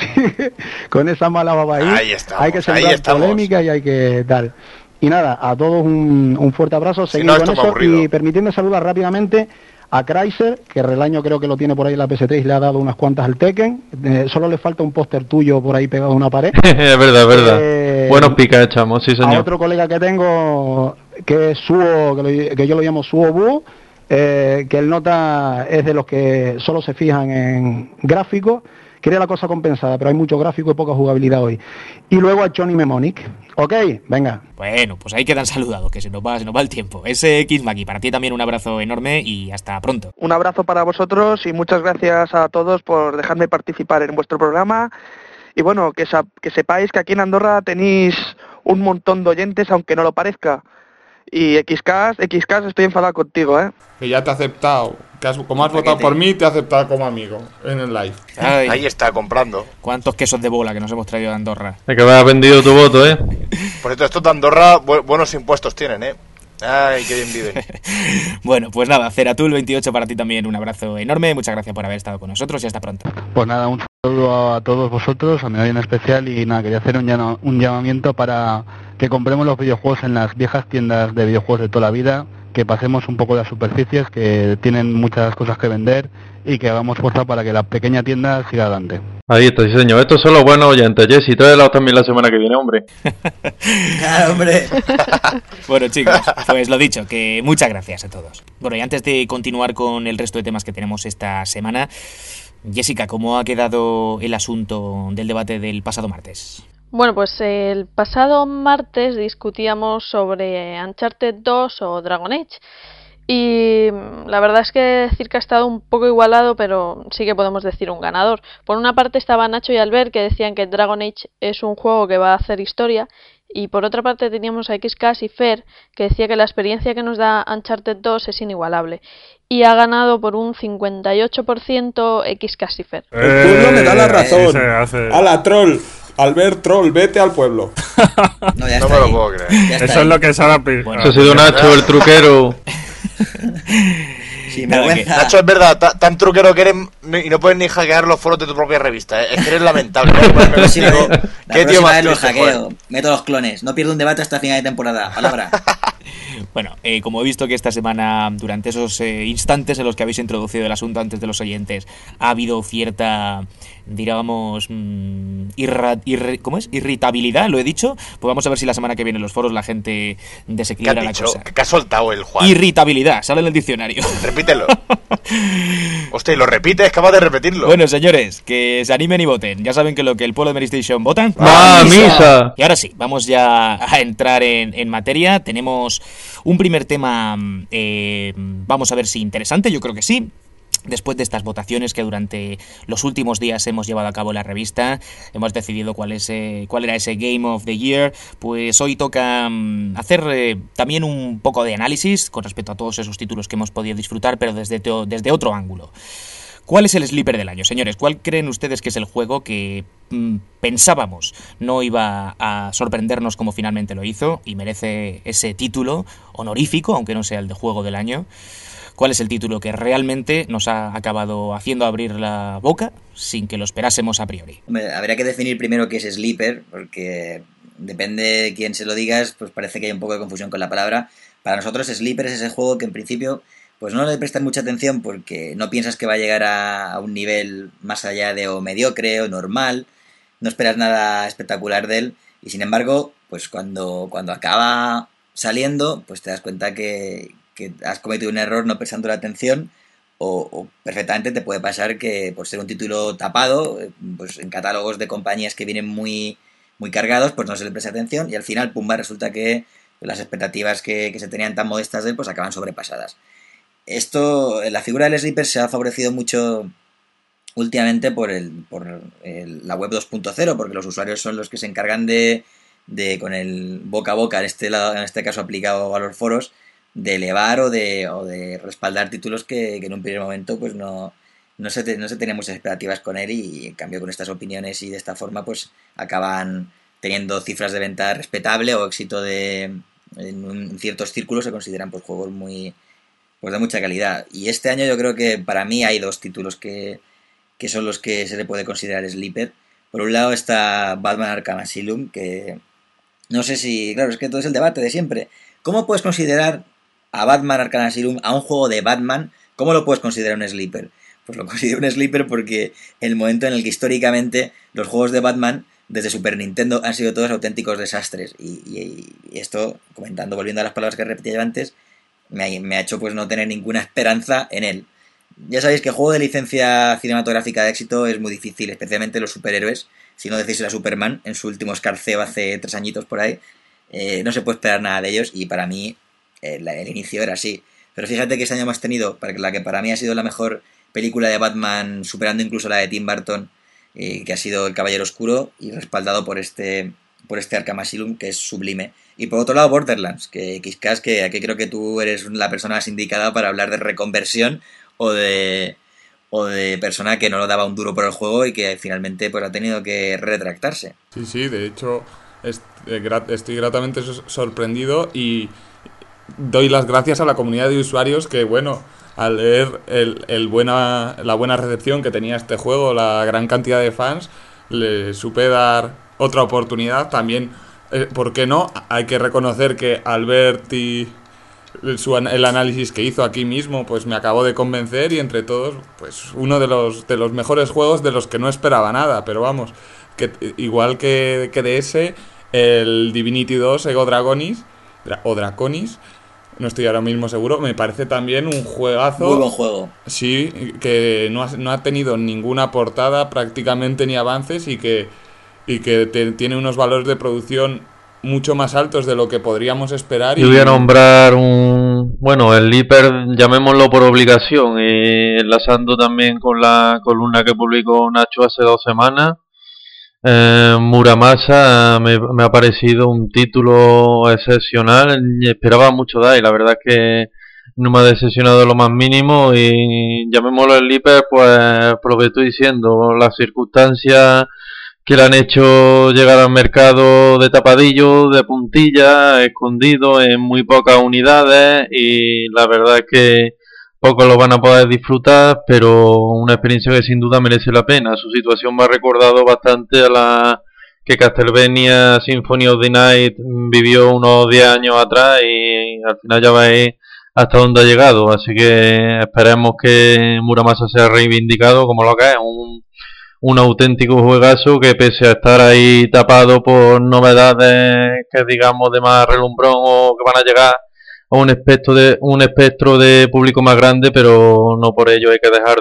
Con esa mala baba ahí. Ahí estamos, hay que sembrar polémica y hay que tal. Y nada, a todos un fuerte abrazo. Seguimos con eso y permitiendo saludar rápidamente a Chrysler, que Relaño creo que lo tiene por ahí en la PS3 y le ha dado unas cuantas al Tekken. Solo le falta un póster tuyo por ahí pegado a una pared. Es verdad. Buenos picas echamos, sí señor. A otro colega que tengo, que es Suo, que yo lo llamo Suo Búho, que el nota es de los que solo se fijan en gráficos. Quería la cosa compensada, pero hay mucho gráfico y poca jugabilidad hoy. Y luego a Johnny Mnemonic. Ok, venga. Bueno, pues ahí quedan saludados, que se nos va el tiempo. Ese Xmaki, para ti también un abrazo enorme y hasta pronto. Un abrazo para vosotros y muchas gracias a todos por dejarme participar en vuestro programa. Y bueno, que sepáis que aquí en Andorra tenéis un montón de oyentes, aunque no lo parezca. Y XCast, estoy enfadado contigo, ¿eh? Que ya te ha aceptado. Como has votado por mí, te ha aceptado como amigo en el live. Ahí está, comprando. ¿Cuántos quesos de bola que nos hemos traído de Andorra? Es que me ha vendido tu voto, ¿eh? Por cierto, estos de Andorra buenos impuestos tienen, ¿eh? Ay, qué bien viven. Bueno, pues nada, Ceratul28, para ti también un abrazo enorme. Muchas gracias por haber estado con nosotros y hasta pronto. Pues nada, un saludo a todos vosotros, a mi en especial, y nada, quería hacer un llamamiento para que compremos los videojuegos en las viejas tiendas de videojuegos de toda la vida, que pasemos un poco de las superficies, que tienen muchas cosas que vender, y que hagamos fuerza para que la pequeña tienda siga adelante. Ahí está, sí señor. Estos son los buenos oyentes. Jessy, tráelos también la semana que viene, hombre. Claro, hombre. Bueno, chicos, pues lo dicho, que muchas gracias a todos. Bueno, y antes de continuar con el resto de temas que tenemos esta semana, Jessica, ¿cómo ha quedado el asunto del debate del pasado martes? Bueno, pues el pasado martes discutíamos sobre Uncharted 2 o Dragon Age. Y la verdad es que decir que ha estado un poco igualado, pero sí que podemos decir un ganador. Por una parte estaba Nacho y Albert, que decían que Dragon Age es un juego que va a hacer historia, Y por otra parte teníamos a XCast y Fer, que decía que la experiencia que nos da Uncharted 2 es inigualable. Y ha ganado por un 58% XCast y Fer. El pueblo me da la razón. A la troll. Albert Troll, vete al pueblo. No me lo puedo creer. Eso es lo que Sara pide. Bueno, eso ha sido Nacho, el truquero. Sí, vergüenza. Nacho, es verdad, tan truquero que eres y no puedes ni hackear los foros de tu propia revista. Es que eres lamentable. ¿Qué tío más lo hackeo? Meto los clones. No pierdo un debate hasta final de temporada. Palabra. Bueno, como he visto que esta semana, durante esos instantes en los que habéis introducido el asunto antes de los oyentes, ha habido cierta, digamos, ¿cómo es? Irritabilidad, lo he dicho. Pues vamos a ver si la semana que viene en los foros la gente desequilibra la cosa. ¿Qué ha soltado el Juan? Irritabilidad, sale en el diccionario. Repítelo. Hostia, y lo repites, es capaz de repetirlo. Bueno, señores, que se animen y voten. Ya saben que lo que el pueblo de Meristation votan. ¡Va, misa! Y ahora sí, vamos ya a entrar en materia. Tenemos un primer tema, vamos a ver si interesante, yo creo que sí. Después de estas votaciones que durante los últimos días hemos llevado a cabo en la revista, hemos decidido cuál era ese Game of the Year. Pues hoy toca hacer también un poco de análisis con respecto a todos esos títulos que hemos podido disfrutar, pero desde otro ángulo. ¿Cuál es el sleeper del año, señores? ¿Cuál creen ustedes que es el juego que pensábamos no iba a sorprendernos como finalmente lo hizo y merece ese título honorífico, aunque no sea el de juego del año? ¿Cuál es el título que realmente nos ha acabado haciendo abrir la boca sin que lo esperásemos a priori? Hombre, habría que definir primero qué es sleeper, porque depende de quién se lo digas, pues parece que hay un poco de confusión con la palabra. Para nosotros sleeper es ese juego que en principio pues no le prestas mucha atención porque no piensas que va a llegar a un nivel más allá de o mediocre o normal, no esperas nada espectacular de él y sin embargo, pues cuando acaba saliendo, pues te das cuenta que has cometido un error no prestando la atención o perfectamente te puede pasar que por ser un título tapado, pues en catálogos de compañías que vienen muy, muy cargados, pues no se le presta atención y al final, pumba, resulta que las expectativas que se tenían tan modestas de él, pues acaban sobrepasadas. La figura del sleeper se ha favorecido mucho últimamente por la web 2.0, porque los usuarios son los que se encargan de con el boca a boca, en este caso aplicado a los foros, de elevar o de respaldar títulos que en un primer momento pues no se tenían muchas expectativas con él y en cambio con estas opiniones y de esta forma pues acaban teniendo cifras de venta respetable o éxito en ciertos círculos se consideran pues juegos muy pues de mucha calidad. Y este año yo creo que para mí hay dos títulos que son los que se le puede considerar sleeper. Por un lado está Batman Arkham Asylum, que no sé si, claro, es que todo es el debate de siempre. ¿Cómo puedes considerar a Batman Arkham Asylum, a un juego de Batman, cómo lo puedes considerar un sleeper? Pues lo considero un sleeper porque el momento en el que históricamente los juegos de Batman desde Super Nintendo han sido todos auténticos desastres y esto, volviendo a las palabras que repetía yo antes, me ha hecho pues no tener ninguna esperanza en él. Ya sabéis que juego de licencia cinematográfica de éxito es muy difícil, especialmente los superhéroes. Si no decís a Superman en su último escarceo hace 3 añitos por ahí, no se puede esperar nada de ellos y para mí el inicio era así. Pero fíjate que este año hemos tenido la que para mí ha sido la mejor película de Batman, superando incluso la de Tim Burton, que ha sido El Caballero Oscuro y respaldado por este Arkham Asylum, que es sublime. Y por otro lado Borderlands, que quizás que aquí creo que tú eres la persona más indicada para hablar de reconversión o de persona que no lo daba un duro por el juego y que finalmente pues ha tenido que retractarse. Sí, de hecho estoy gratamente sorprendido y doy las gracias a la comunidad de usuarios que, bueno, al leer la buena recepción que tenía este juego, la gran cantidad de fans, le supe dar otra oportunidad. También, ¿por qué no? Hay que reconocer que Albert y el análisis que hizo aquí mismo pues me acabó de convencer y entre todos pues uno de los mejores juegos de los que no esperaba nada, pero vamos, que igual que de ese, el Divinity 2 Ego Draconis o Draconis, no estoy ahora mismo seguro, me parece también un juegazo. Muy buen juego. Sí, que no ha tenido ninguna portada prácticamente ni avances y que tiene unos valores de producción mucho más altos de lo que podríamos esperar. Yo voy a nombrar el sleeper, llamémoslo por obligación, enlazando también con la columna que publicó Nacho hace 2 semanas, Muramasa me ha parecido un título excepcional. Esperaba mucho de él, la verdad es que no me ha decepcionado lo más mínimo. Y llamémoslo el Sleeper, pues por lo que estoy diciendo, las circunstancias que le han hecho llegar al mercado de tapadillo, de puntilla, escondido en muy pocas unidades, y la verdad es que pocos lo van a poder disfrutar, pero una experiencia que sin duda merece la pena. Su situación me ha recordado bastante a la que Castlevania Symphony of the Night vivió unos 10 años atrás, y al final ya veis hasta dónde ha llegado. Así que esperemos que Muramasa sea reivindicado como lo que es, un auténtico juegazo que, pese a estar ahí tapado por novedades que digamos de más relumbrón o que van a llegar a un espectro de público más grande, pero no por ello hay que dejar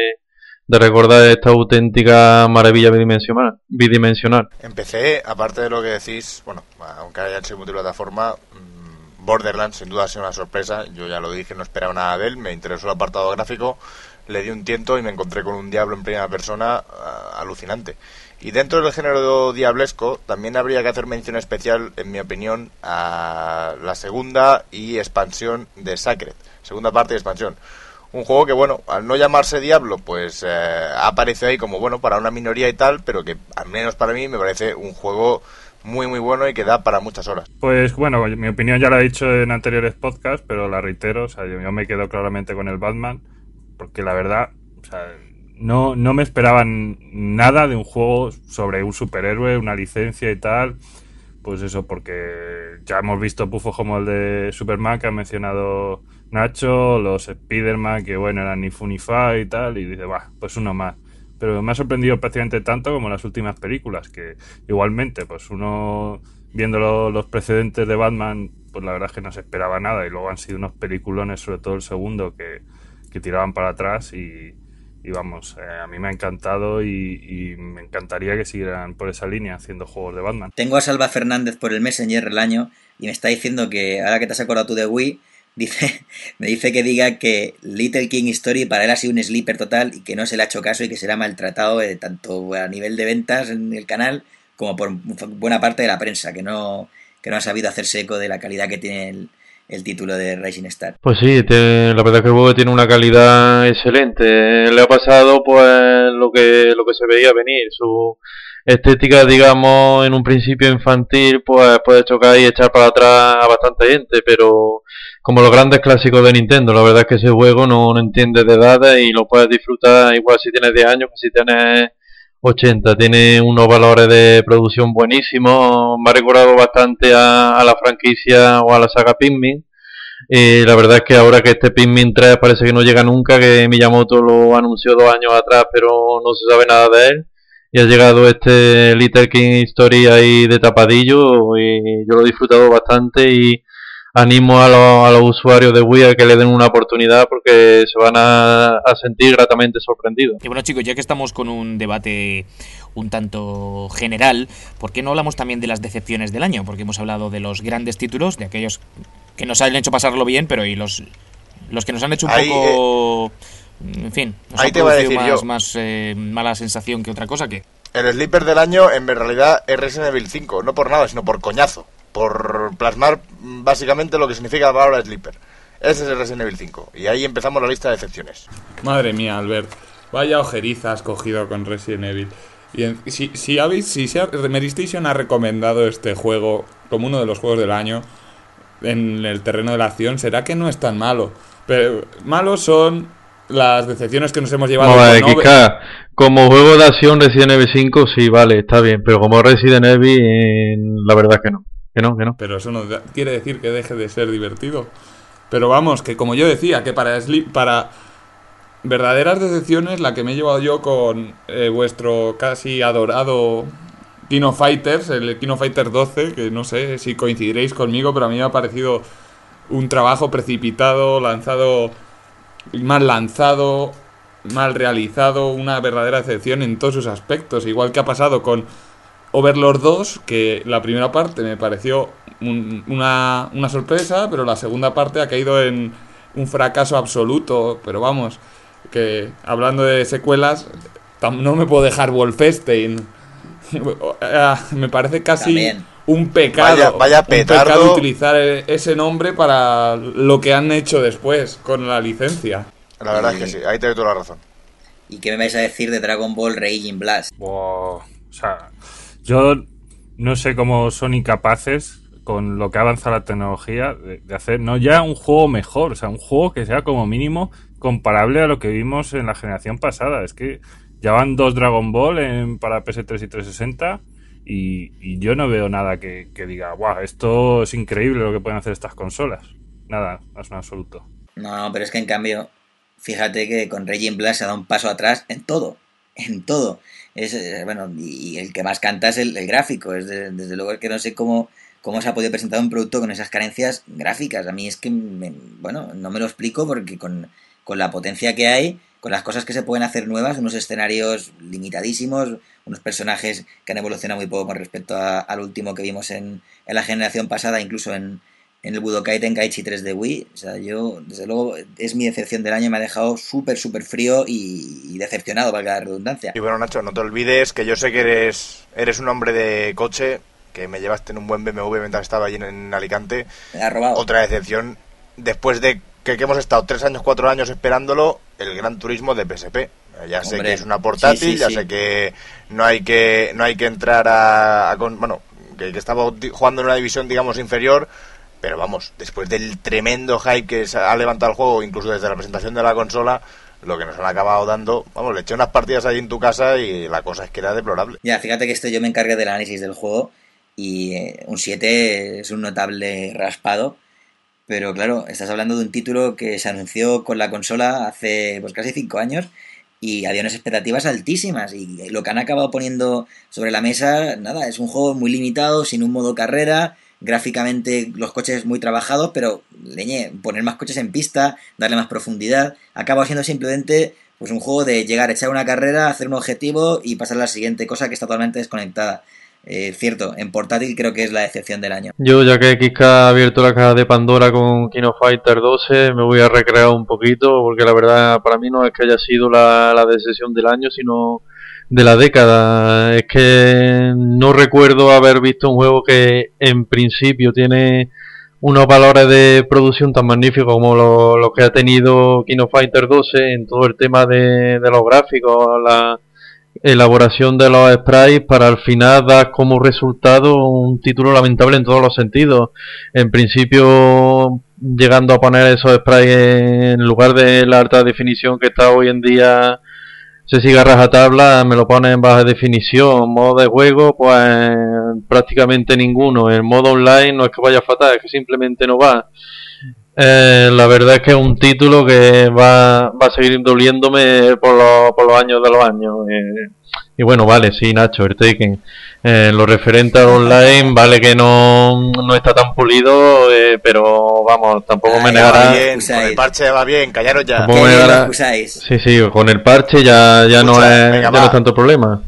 de recordar esta auténtica maravilla bidimensional. Empecé, aparte de lo que decís, bueno, aunque haya hecho multiplataforma, Borderlands sin duda ha sido una sorpresa. Yo ya lo dije, no esperaba nada de él, me interesó el apartado gráfico, le di un tiento y me encontré con un Diablo en primera persona alucinante. Y dentro del género diablesco también habría que hacer mención especial, en mi opinión, a la segunda y expansión de Sacred, segunda parte y expansión. Un juego que, bueno, al no llamarse Diablo, pues ha aparecido ahí como, bueno, para una minoría y tal, pero que al menos para mí me parece un juego muy muy bueno y que da para muchas horas. Pues bueno, mi opinión ya la he dicho en anteriores podcasts, pero la reitero. O sea, yo me quedo claramente con el Batman, porque la verdad, o sea, no me esperaban nada de un juego sobre un superhéroe, una licencia y tal. Pues eso, porque ya hemos visto pufos como el de Superman que ha mencionado Nacho, los Spider-Man que bueno, eran ni fu ni fa y tal, y dice, pues uno más. Pero me ha sorprendido prácticamente tanto como las últimas películas, que igualmente, pues uno viendo los precedentes de Batman, pues la verdad es que no se esperaba nada, y luego han sido unos peliculones, sobre todo el segundo, que tiraban para atrás, y vamos, a mí me ha encantado y me encantaría que siguieran por esa línea haciendo juegos de Batman. Tengo a Salva Fernández por el Messenger el año y me está diciendo que, ahora que te has acordado tú de Wii, me dice que diga que Little King Story para él ha sido un sleeper total y que no se le ha hecho caso y que será maltratado tanto a nivel de ventas en el canal como por buena parte de la prensa, que no ha sabido hacerse eco de la calidad que tiene el título de Rising Star. Pues sí, la verdad es que el juego tiene una calidad excelente. Le ha pasado pues lo que se veía venir. Su estética, digamos, en un principio infantil, pues puede chocar y echar para atrás a bastante gente, pero como los grandes clásicos de Nintendo, la verdad es que ese juego no entiende de edades y lo puedes disfrutar igual si tienes 10 años que si tienes 80. Tiene unos valores de producción buenísimos. Me ha recordado bastante a la franquicia o a la saga Pikmin. La verdad es que ahora que este Pikmin 3 parece que no llega nunca, que Miyamoto lo anunció 2 años atrás, pero no se sabe nada de él, y ha llegado este Little King Story ahí de tapadillo, y yo lo he disfrutado bastante, y animo a los usuarios de Wii a que le den una oportunidad, porque se van a sentir gratamente sorprendidos. Y bueno, chicos, ya que estamos con un debate un tanto general, ¿por qué no hablamos también de las decepciones del año? Porque hemos hablado de los grandes títulos, de aquellos que nos han hecho pasarlo bien, pero y los que nos han hecho un poco... en fin, nos han producido más mala sensación que otra cosa. Que el sleeper del año en realidad es Resident Evil 5, no por nada, sino por coñazo, por plasmar básicamente lo que significa la palabra sleeper. Ese es el Resident Evil 5, y ahí empezamos la lista de decepciones. Madre mía, Albert, vaya ojeriza has cogido con Resident Evil. Y si Meristation ha recomendado este juego como uno de los juegos del año en el terreno de la acción, será que no es tan malo. Pero malos son las decepciones que nos hemos llevado. Como juego de acción Resident Evil 5 sí, vale, está bien, pero como Resident Evil la verdad es que no. Pero eso no quiere decir que deje de ser divertido. Pero vamos, que como yo decía, que para verdaderas decepciones, la que me he llevado yo con vuestro casi adorado King of Fighters, el King of Fighters 12, que no sé si coincidiréis conmigo, pero a mí me ha parecido un trabajo precipitado, mal lanzado, mal realizado, una verdadera decepción en todos sus aspectos. Igual que ha pasado con Overlord 2, que la primera parte me pareció una sorpresa, pero la segunda parte ha caído en un fracaso absoluto. Pero vamos, que hablando de secuelas, no me puedo dejar Wolfenstein. Me parece casi También. un pecado. Vaya petardo. Un pecado utilizar ese nombre para lo que han hecho después con la licencia. La verdad es que sí, ahí te doy toda la razón. ¿Y qué me vais a decir de Dragon Ball Raging Blast? O sea, yo no sé cómo son incapaces, con lo que avanza la tecnología, de hacer no ya un juego mejor, o sea, un juego que sea como mínimo comparable a lo que vimos en la generación pasada. Es que ya van 2 Dragon Ball para PS3 y 360 y yo no veo nada que diga, guau, esto es increíble lo que pueden hacer estas consolas. Nada, es un absoluto. No, pero es que en cambio, fíjate que con Raging Blast se ha dado un paso atrás en todo. Bueno, y el que más canta es el gráfico. Desde luego el que no sé cómo se ha podido presentar un producto con esas carencias gráficas. A mí es que, no me lo explico porque con la potencia que hay, con las cosas que se pueden hacer nuevas, unos escenarios limitadísimos, unos personajes que han evolucionado muy poco con respecto al último que vimos en la generación pasada, incluso en el Budokai Tenkaichi 3 de Wii. O sea, yo, desde luego, es mi decepción del año, me ha dejado súper frío y decepcionado, valga la redundancia. Y bueno, Nacho, no te olvides que yo sé que eres un hombre de coche, que me llevaste en un buen BMW mientras estaba allí en Alicante. Me ha robado. Otra decepción, después de que hemos estado 3 años, 4 años esperándolo, el Gran Turismo de PSP. Ya sé que es una portátil, sí. Sé que no hay que entrar que estamos jugando en una división, digamos, inferior. Pero vamos, después del tremendo hype que se ha levantado el juego, incluso desde la presentación de la consola, lo que nos han acabado dando, vamos, le eché unas partidas allí en tu casa y la cosa es que era deplorable. Ya, fíjate que yo me encargué del análisis del juego y un 7 es un notable raspado, pero claro, estás hablando de un título que se anunció con la consola hace pues casi 5 años y había unas expectativas altísimas y lo que han acabado poniendo sobre la mesa, nada, es un juego muy limitado, sin un modo carrera. Gráficamente los coches muy trabajados, pero poner más coches en pista, darle más profundidad, acaba siendo simplemente pues un juego de llegar, echar una carrera, hacer un objetivo y pasar a la siguiente, cosa que está totalmente desconectada. Cierto, en portátil creo que es la decepción del año. Yo, ya que XK ha abierto la caja de Pandora con King of Fighters 12, me voy a recrear un poquito, porque la verdad para mí no es que haya sido la decepción del año, sino de la década. Es que no recuerdo haber visto un juego que en principio tiene unos valores de producción tan magníficos como los que ha tenido King of Fighters 12 en todo el tema de los gráficos, la elaboración de los sprites, para al final dar como resultado un título lamentable en todos los sentidos. En principio, llegando a poner esos sprites en lugar de la alta definición que está hoy en día, se sigue a rajatabla, me lo pone en baja definición. Modo de juego, pues prácticamente ninguno. El modo online no es que vaya fatal, es que simplemente no va. La verdad es que es un título que va a seguir doliéndome por los años de los años. Y bueno, vale, sí, Nacho, el Taken. Lo referente al online, vale que no está tan pulido, pero vamos, tampoco me negará. Con el parche va bien, callaros ya. Sí, con el parche ya no es tanto problema.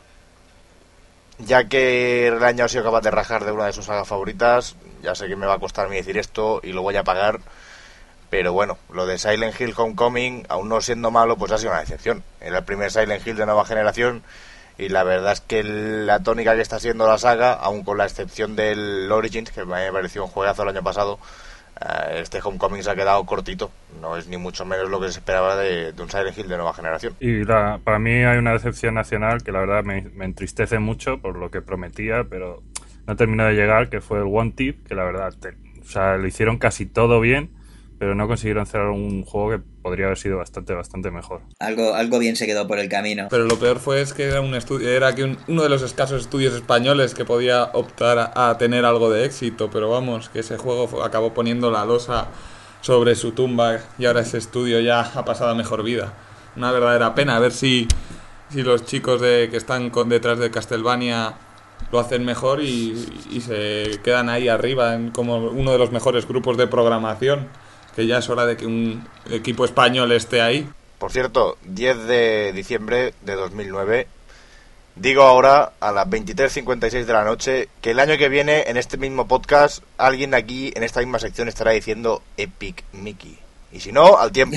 Ya que el año ha sido capaz de rajar de una de sus sagas favoritas, ya sé que me va a costar a mí decir esto y lo voy a pagar, pero bueno, lo de Silent Hill Homecoming, aún no siendo malo, pues ha sido una decepción. Era el primer Silent Hill de nueva generación y la verdad es que la tónica que está siendo la saga, aún con la excepción del Origins, que me pareció un juegazo el año pasado, este Homecoming se ha quedado cortito. No es ni mucho menos lo que se esperaba de un Silent Hill de nueva generación. Y para mí hay una decepción nacional que la verdad me entristece mucho por lo que prometía, pero no terminó de llegar, que fue el Wanted, que la verdad lo hicieron casi todo bien, pero no consiguieron cerrar un juego que podría haber sido bastante mejor. Algo bien se quedó por el camino. Pero lo peor fue que era uno de los escasos estudios españoles que podía optar a tener algo de éxito, pero vamos, que ese juego acabó poniendo la losa sobre su tumba y ahora ese estudio ya ha pasado a mejor vida. Una verdadera pena, a ver si los chicos que están detrás de Castlevania lo hacen mejor y se quedan ahí arriba como uno de los mejores grupos de programación, que ya es hora de que un equipo español esté ahí. Por cierto, 10 de diciembre de 2009, digo ahora a las 23:56 de la noche que el año que viene en este mismo podcast alguien aquí en esta misma sección estará diciendo Epic Mickey. Y si no, al tiempo.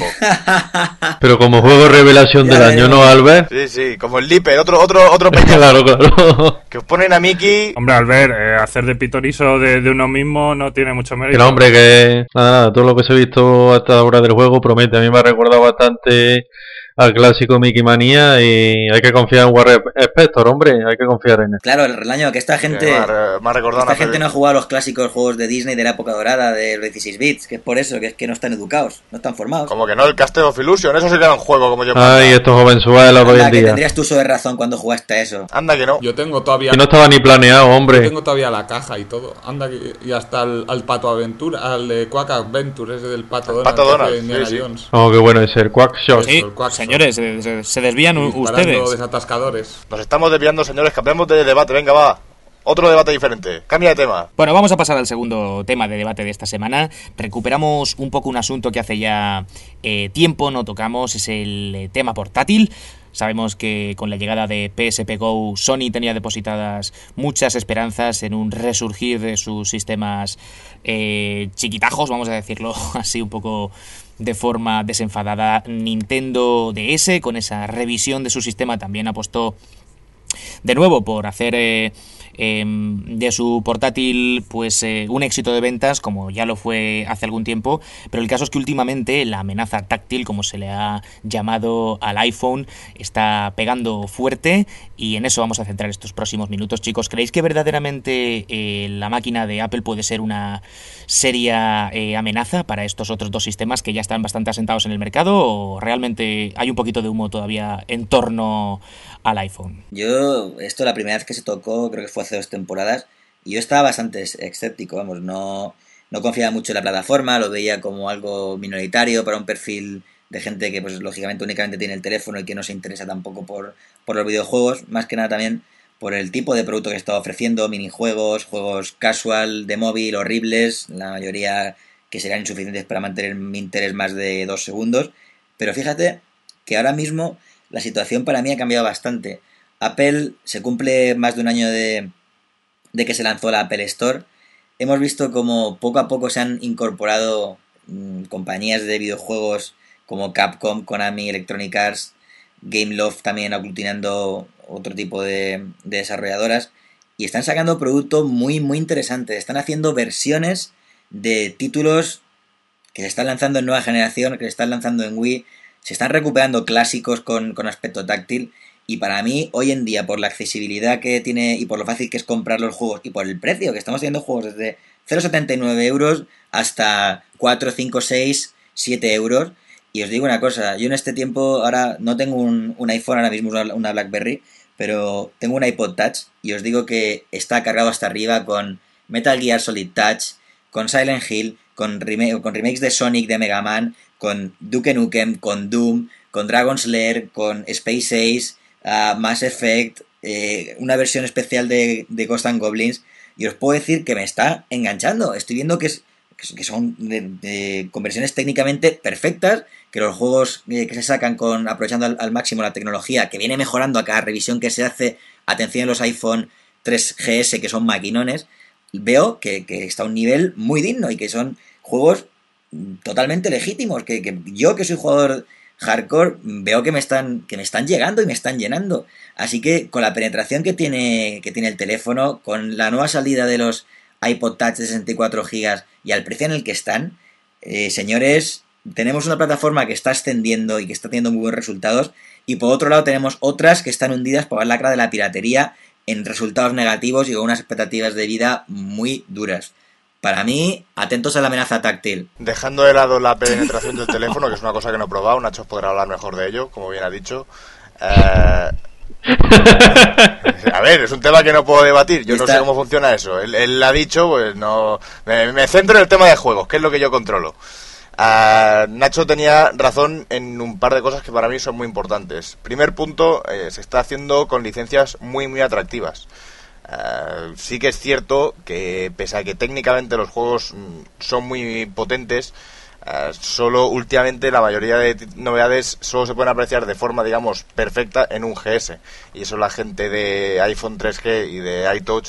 Pero como juego revelación del año, ¿no, Albert? Sí, como el Liper, otro peñazo. Claro. Que os ponen a Mickey... Hombre, Albert, hacer de pitorizo de uno mismo no tiene mucho mérito. Que no, hombre, que nada, todo lo que se ha visto hasta ahora del juego promete. A mí me ha recordado bastante al clásico Mickey Manía y hay que confiar en Warren Spector, hombre, hay que confiar en él. Claro, el relaño, que esta gente... Me ha recordado esta gente no ha jugado a los clásicos juegos de Disney de la época dorada de los 16 bits, que es por eso, que es que no están educados, no están formados. Como que no, el Castle of Illusion, eso sí que era un juego como yo. Ay, estos jovenzuelos hoy en que día. tendrías tú sobre razón cuando jugaste a eso. Anda que no. Yo tengo todavía... Y no estaba ni planeado, hombre. Yo tengo todavía la caja y todo. Anda que... Y hasta al Pato Aventura, al de Quack Adventure, ese del Pato Donald. Pato Donald, de Indiana sí. Jones. Oh, qué bueno es el Quack Shot. Sí, señores, se desvían ustedes. Desatascadores. Nos estamos desviando, señores, cambiamos de debate, venga, va. Otro debate diferente, cambia de tema. Bueno, vamos a pasar al segundo tema de debate de esta semana. Recuperamos un poco un asunto que hace ya tiempo no tocamos, es el tema portátil. Sabemos que con la llegada de PSP Go, Sony tenía depositadas muchas esperanzas en un resurgir de sus sistemas chiquitajos, vamos a decirlo así un poco de forma desenfadada. Nintendo DS, con esa revisión de su sistema, también apostó de nuevo por hacer de su portátil pues un éxito de ventas, como ya lo fue hace algún tiempo, pero el caso es que últimamente la amenaza táctil, como se le ha llamado al iPhone, está pegando fuerte, y en eso vamos a centrar estos próximos minutos. Chicos, ¿creéis que verdaderamente la máquina de Apple puede ser una seria amenaza para estos otros dos sistemas que ya están bastante asentados en el mercado, o realmente hay un poquito de humo todavía en torno al iPhone? Yo, esto la primera vez que se tocó, creo que fue hace 2 temporadas, y yo estaba bastante escéptico, vamos, no confiaba mucho en la plataforma, lo veía como algo minoritario para un perfil de gente que pues lógicamente únicamente tiene el teléfono y que no se interesa tampoco por los videojuegos, más que nada también por el tipo de producto que estaba ofreciendo, minijuegos, juegos casual, de móvil, horribles, la mayoría que serán insuficientes para mantener mi interés más de 2 segundos, pero fíjate que ahora mismo la situación para mí ha cambiado bastante. Apple, se cumple más de un año de que se lanzó la Apple Store. Hemos visto como poco a poco se han incorporado compañías de videojuegos como Capcom, Konami, Electronic Arts, Gameloft también aglutinando otro tipo de desarrolladoras, y están sacando productos muy muy interesantes. Están haciendo versiones de títulos que se están lanzando en nueva generación, que se están lanzando en Wii, se están recuperando clásicos con aspecto táctil. Y para mí, hoy en día, por la accesibilidad que tiene y por lo fácil que es comprar los juegos y por el precio, que estamos teniendo juegos desde 0,79 euros hasta 4, 5, 6, 7 euros. Y os digo una cosa, yo en este tiempo ahora no tengo un iPhone, ahora mismo una BlackBerry, pero tengo un iPod Touch y os digo que está cargado hasta arriba con Metal Gear Solid Touch, con Silent Hill, con remakes de Sonic, de Mega Man, con Duke Nukem, con Doom, con Dragon's Lair, con Space Ace, Mass Effect, una versión especial de Ghosts and Goblins, y os puedo decir que me está enganchando. Estoy viendo que son de conversiones técnicamente perfectas, que los juegos que se sacan aprovechando al máximo la tecnología, que viene mejorando a cada revisión que se hace, atención a los iPhone 3GS, que son maquinones, veo que está a un nivel muy digno y que son juegos totalmente legítimos, que yo, que soy jugador hardcore, veo que me están llegando y me están llenando. Así que con la penetración que tiene el teléfono, con la nueva salida de los iPod Touch de 64 GB y al precio en el que están, señores, tenemos una plataforma que está ascendiendo y que está teniendo muy buenos resultados, y por otro lado tenemos otras que están hundidas por la lacra de la piratería en resultados negativos y con unas expectativas de vida muy duras. Para mí, atentos a la amenaza táctil. Dejando de lado la penetración del teléfono, que es una cosa que no he probado, Nacho podrá hablar mejor de ello, como bien ha dicho. A ver, es un tema que no puedo debatir, yo no sé cómo funciona eso. Él ha dicho, pues no... Me centro en el tema de juegos, que es lo que yo controlo. Nacho tenía razón en un par de cosas que para mí son muy importantes. Primer punto, se está haciendo con licencias muy muy atractivas. Sí que es cierto que pese a que técnicamente los juegos son muy potentes, solo últimamente la mayoría de novedades solo se pueden apreciar de forma, digamos, perfecta en un GS, y eso la gente de iPhone 3G y de iTouch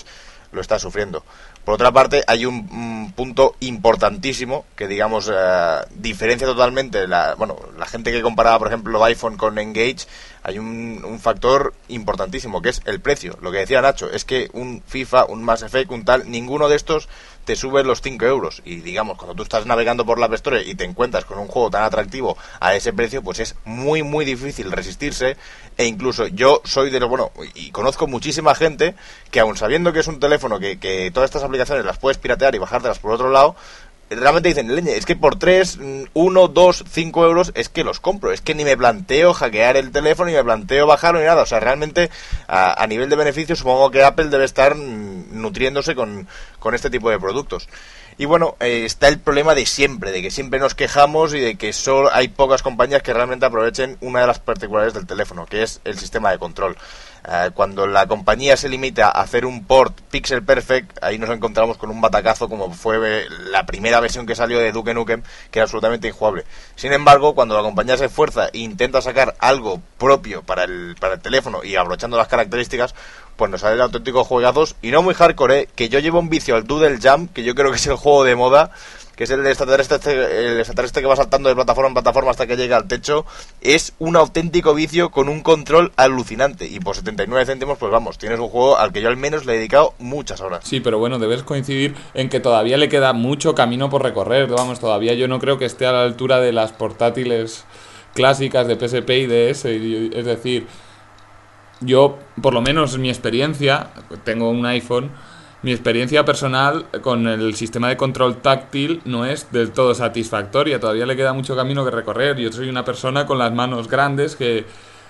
lo está sufriendo. Por otra parte, hay un punto importantísimo que, digamos, diferencia totalmente la gente que comparaba, por ejemplo, iPhone con Engage. Hay un factor importantísimo, que es el precio. Lo que decía Nacho, es que un FIFA, un Mass Effect, un tal, ninguno de estos te sube los 5 euros. Y, digamos, cuando tú estás navegando por la App Store y te encuentras con un juego tan atractivo a ese precio, pues es muy, muy difícil resistirse. E incluso yo soy de los... Bueno, y conozco muchísima gente que, aun sabiendo que es un teléfono que todas estas aplicaciones las puedes piratear y bajártelas por otro lado, realmente dicen, leñe, es que por 3, 1, 2, 5 euros es que los compro, es que ni me planteo hackear el teléfono, ni me planteo bajarlo, ni nada. O sea, realmente a nivel de beneficios supongo que Apple debe estar nutriéndose con este tipo de productos. Y bueno, está el problema de siempre, de que siempre nos quejamos y de que solo hay pocas compañías que realmente aprovechen una de las particularidades del teléfono, que es el sistema de control. Cuando la compañía se limita a hacer un port pixel perfect, ahí nos encontramos con un batacazo como fue la primera versión que salió de Duke Nukem, que era absolutamente injugable. Sin embargo, cuando la compañía se esfuerza e intenta sacar algo propio para el teléfono y abrochando las características, pues nos salen auténticos juegazos, y no muy hardcore, que yo llevo un vicio al Doodle Jump, que yo creo que es el juego de moda, que es el extraterrestre que va saltando de plataforma en plataforma hasta que llega al techo. Es un auténtico vicio con un control alucinante, y por 79 céntimos, pues vamos, tienes un juego al que yo al menos le he dedicado muchas horas. Sí, pero bueno, debes coincidir en que todavía le queda mucho camino por recorrer. Vamos, todavía yo no creo que esté a la altura de las portátiles clásicas de PSP y DS, es decir... Yo, por lo menos en mi experiencia, tengo un iPhone, mi experiencia personal con el sistema de control táctil no es del todo satisfactoria, todavía le queda mucho camino que recorrer. Yo soy una persona con las manos grandes que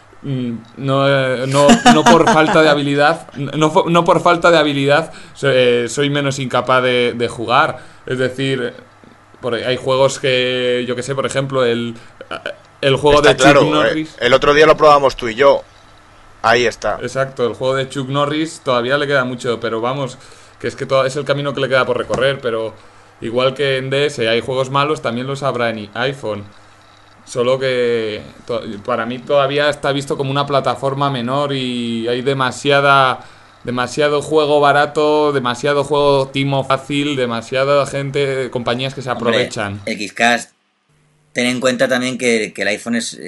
no por falta de habilidad, no por falta de habilidad soy menos incapaz de jugar. Es decir, hay juegos que, yo que sé, por ejemplo, el juego Está de claro, Chuck Norris. El otro día lo probamos tú y yo. Ahí está. Exacto, el juego de Chuck Norris todavía le queda mucho, pero vamos, que es que todo es el camino que le queda por recorrer. Pero igual que en DS hay juegos malos, también los habrá en iPhone. Solo que para mí todavía está visto como una plataforma menor y hay demasiado juego barato, demasiado juego timo fácil, demasiada gente, compañías que se aprovechan. Hombre, Xcast, ten en cuenta también que el iPhone es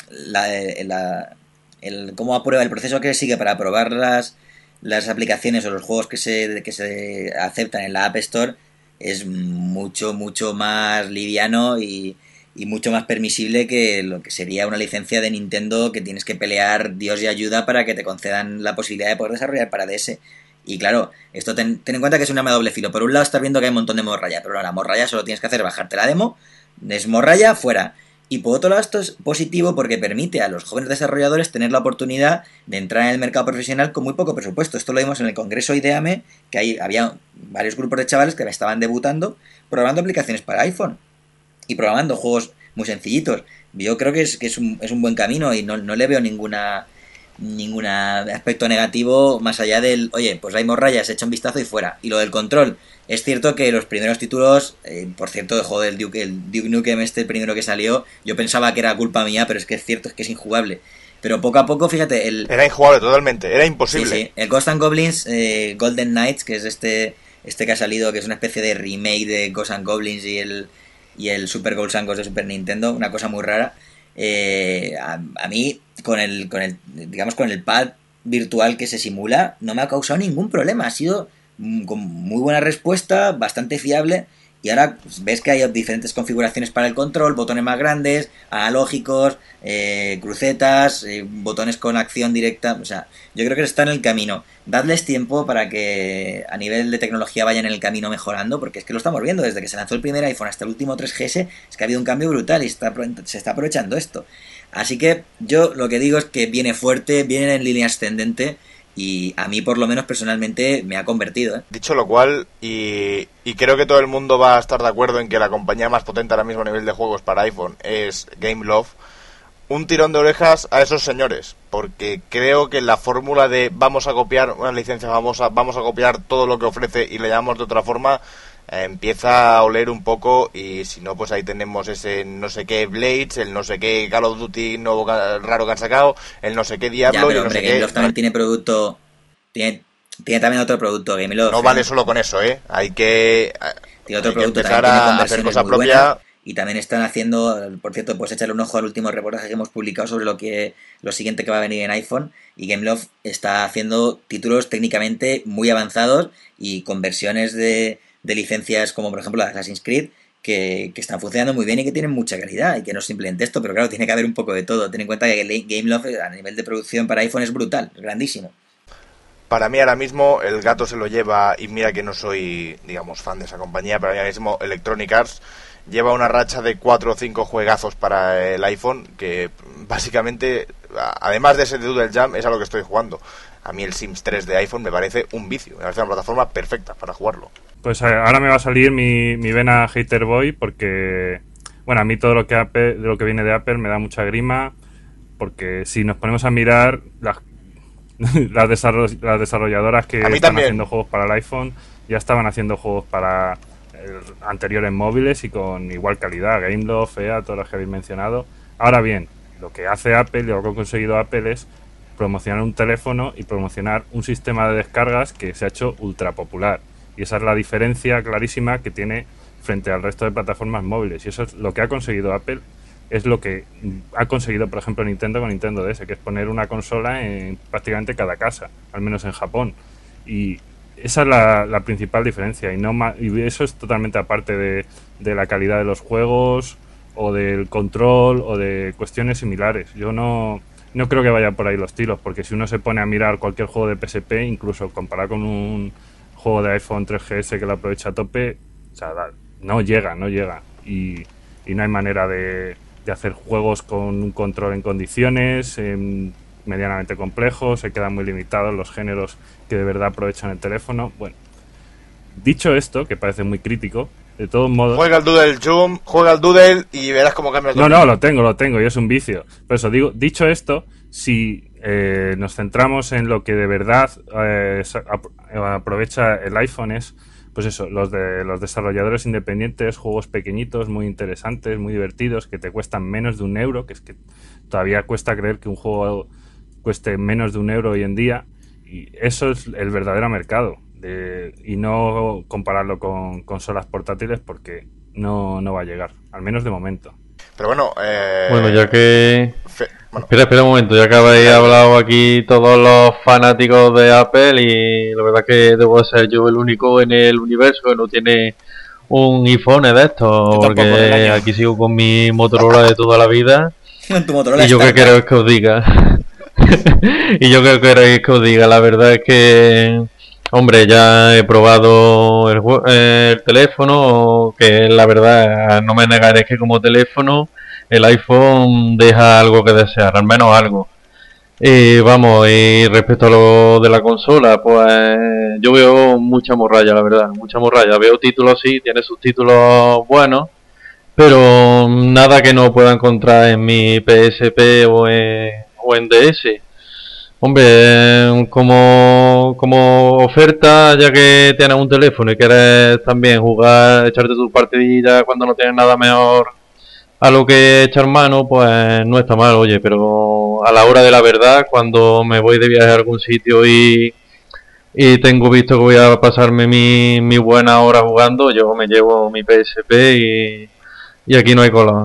cómo aprueba el proceso que sigue para aprobar las aplicaciones o los juegos que se aceptan en la App Store es mucho más liviano y mucho más permisible que lo que sería una licencia de Nintendo, que tienes que pelear Dios y ayuda para que te concedan la posibilidad de poder desarrollar para DS. Y claro, esto ten en cuenta que es un arma de doble filo. Por un lado estás viendo que hay un montón de morralla, pero la morralla solo tienes que hacer bajarte la demo, desmorralla, fuera. Y por otro lado, esto es positivo porque permite a los jóvenes desarrolladores tener la oportunidad de entrar en el mercado profesional con muy poco presupuesto. Esto lo vimos en el Congreso IDEAME, que ahí había varios grupos de chavales que estaban debutando programando aplicaciones para iPhone y programando juegos muy sencillitos. Yo creo que es un buen camino y no le veo ningún aspecto negativo más allá del, oye, pues hay morrayas, echa un vistazo y fuera. Y lo del control, es cierto que los primeros títulos, por cierto, el juego del Duke Nukem, el primero que salió, yo pensaba que era culpa mía, pero es que es cierto, es que es injugable. Pero poco a poco, fíjate, era injugable totalmente, era imposible. Sí, el Ghosts and Goblins Golden Knights, que es este que ha salido, que es una especie de remake de Ghosts and Goblins y el Super Ghosts and Ghosts de Super Nintendo, una cosa muy rara. A mí con el pad virtual que se simula no me ha causado ningún problema, ha sido con muy buena respuesta, bastante fiable. Y ahora pues, ves que hay diferentes configuraciones para el control, botones más grandes, analógicos, crucetas, botones con acción directa. O sea, yo creo que está en el camino. Dadles tiempo para que a nivel de tecnología vayan en el camino mejorando, porque es que lo estamos viendo desde que se lanzó el primer iPhone hasta el último 3GS, es que ha habido un cambio brutal y se está aprovechando esto. Así que yo lo que digo es que viene fuerte, viene en línea ascendente. Y a mí, por lo menos personalmente, me ha convertido, ¿eh? Dicho lo cual, y creo que todo el mundo va a estar de acuerdo en que la compañía más potente ahora mismo a nivel de juegos para iPhone es Gameloft, un tirón de orejas a esos señores, porque creo que la fórmula de vamos a copiar una licencia famosa, vamos a copiar todo lo que ofrece y le llamamos de otra forma, empieza a oler un poco. Y si no, pues ahí tenemos ese no sé qué Blades, el no sé qué Call of Duty nuevo raro que han sacado, el no sé qué Diablo. Ya, pero hombre, Gameloft también tiene producto, tiene Tiene también otro producto, GameLoft. No vale solo con eso, ¿eh? Hay que empezar a hacer cosa propia. Y también están haciendo, por cierto, pues echarle un ojo al último reportaje que hemos publicado sobre lo siguiente que va a venir en iPhone, y GameLoft está haciendo títulos técnicamente muy avanzados y con versiones de licencias como por ejemplo la Assassin's Creed que están funcionando muy bien y que tienen mucha calidad, y que no es simplemente esto, pero claro, tiene que haber un poco de todo. Ten en cuenta que GameLoft a nivel de producción para iPhone es brutal, es grandísimo. Para mí ahora mismo el gato se lo lleva, y mira que no soy, digamos, fan de esa compañía, pero ahora mismo Electronic Arts lleva una racha de 4 o 5 juegazos para el iPhone que básicamente, además de ese de Doodle Jam, es a lo que estoy jugando. A mí el Sims 3 de iPhone me parece un vicio, me parece una plataforma perfecta para jugarlo. Pues ahora me va a salir mi vena hater boy, porque bueno, a mí todo lo que viene de Apple me da mucha grima, porque si nos ponemos a mirar las desarrolladoras que están haciendo juegos para el iPhone ya estaban haciendo juegos para anteriores móviles y con igual calidad, GameLoft, EA, todos los que habéis mencionado. Ahora bien, lo que hace Apple y lo que ha conseguido Apple es promocionar un teléfono y promocionar un sistema de descargas que se ha hecho ultra popular, y esa es la diferencia clarísima que tiene frente al resto de plataformas móviles, y eso es lo que ha conseguido Apple. Es lo que ha conseguido, por ejemplo, Nintendo con Nintendo DS, que es poner una consola en prácticamente cada casa, al menos en Japón. Y esa es la principal diferencia, y eso es totalmente aparte de la calidad de los juegos o del control o de cuestiones similares. Yo no creo que vaya por ahí los tiros, porque si uno se pone a mirar cualquier juego de PSP, incluso comparado con un juego de iPhone 3GS que lo aprovecha a tope, o sea, no llega. Y no hay manera de hacer juegos con un control en condiciones medianamente complejos, se quedan muy limitados los géneros que de verdad aprovechan el teléfono. Bueno, dicho esto, que parece muy crítico, de todos modos... Juega al Doodle Jump, juega al Doodle y verás cómo cambia el No, lo tengo y es un vicio. Por eso digo, dicho esto, si nos centramos en lo que de verdad aprovecha el iPhone, es pues eso, los desarrolladores independientes, juegos pequeñitos, muy interesantes, muy divertidos, que te cuestan menos de €1, que es que todavía cuesta creer que un juego cueste menos de €1 hoy en día, y eso es el verdadero mercado, y no compararlo con consolas portátiles, porque no va a llegar, al menos de momento. Pero bueno, bueno, ya que... Espera un momento, ya que habéis hablado aquí todos los fanáticos de Apple, y la verdad que debo ser yo el único en el universo que no tiene un iPhone de estos, porque aquí sigo con mi Motorola de toda la vida. Y yo qué queréis que os diga. La verdad es que, hombre, ya he probado el teléfono, que la verdad no me negaré que como teléfono el iPhone deja algo que desear, al menos algo. Y vamos, y respecto a lo de la consola, pues yo veo mucha morralla, la verdad, mucha morralla. Veo títulos, sí, tiene sus títulos buenos, pero nada que no pueda encontrar en mi PSP o en DS. Hombre, como oferta, ya que tienes un teléfono y quieres también jugar, echarte tu partidilla cuando no tienes nada mejor a lo que echar mano, pues no está mal, oye, pero a la hora de la verdad, cuando me voy de viaje a algún sitio y tengo visto que voy a pasarme mi buena hora jugando, yo me llevo mi PSP y aquí no hay color,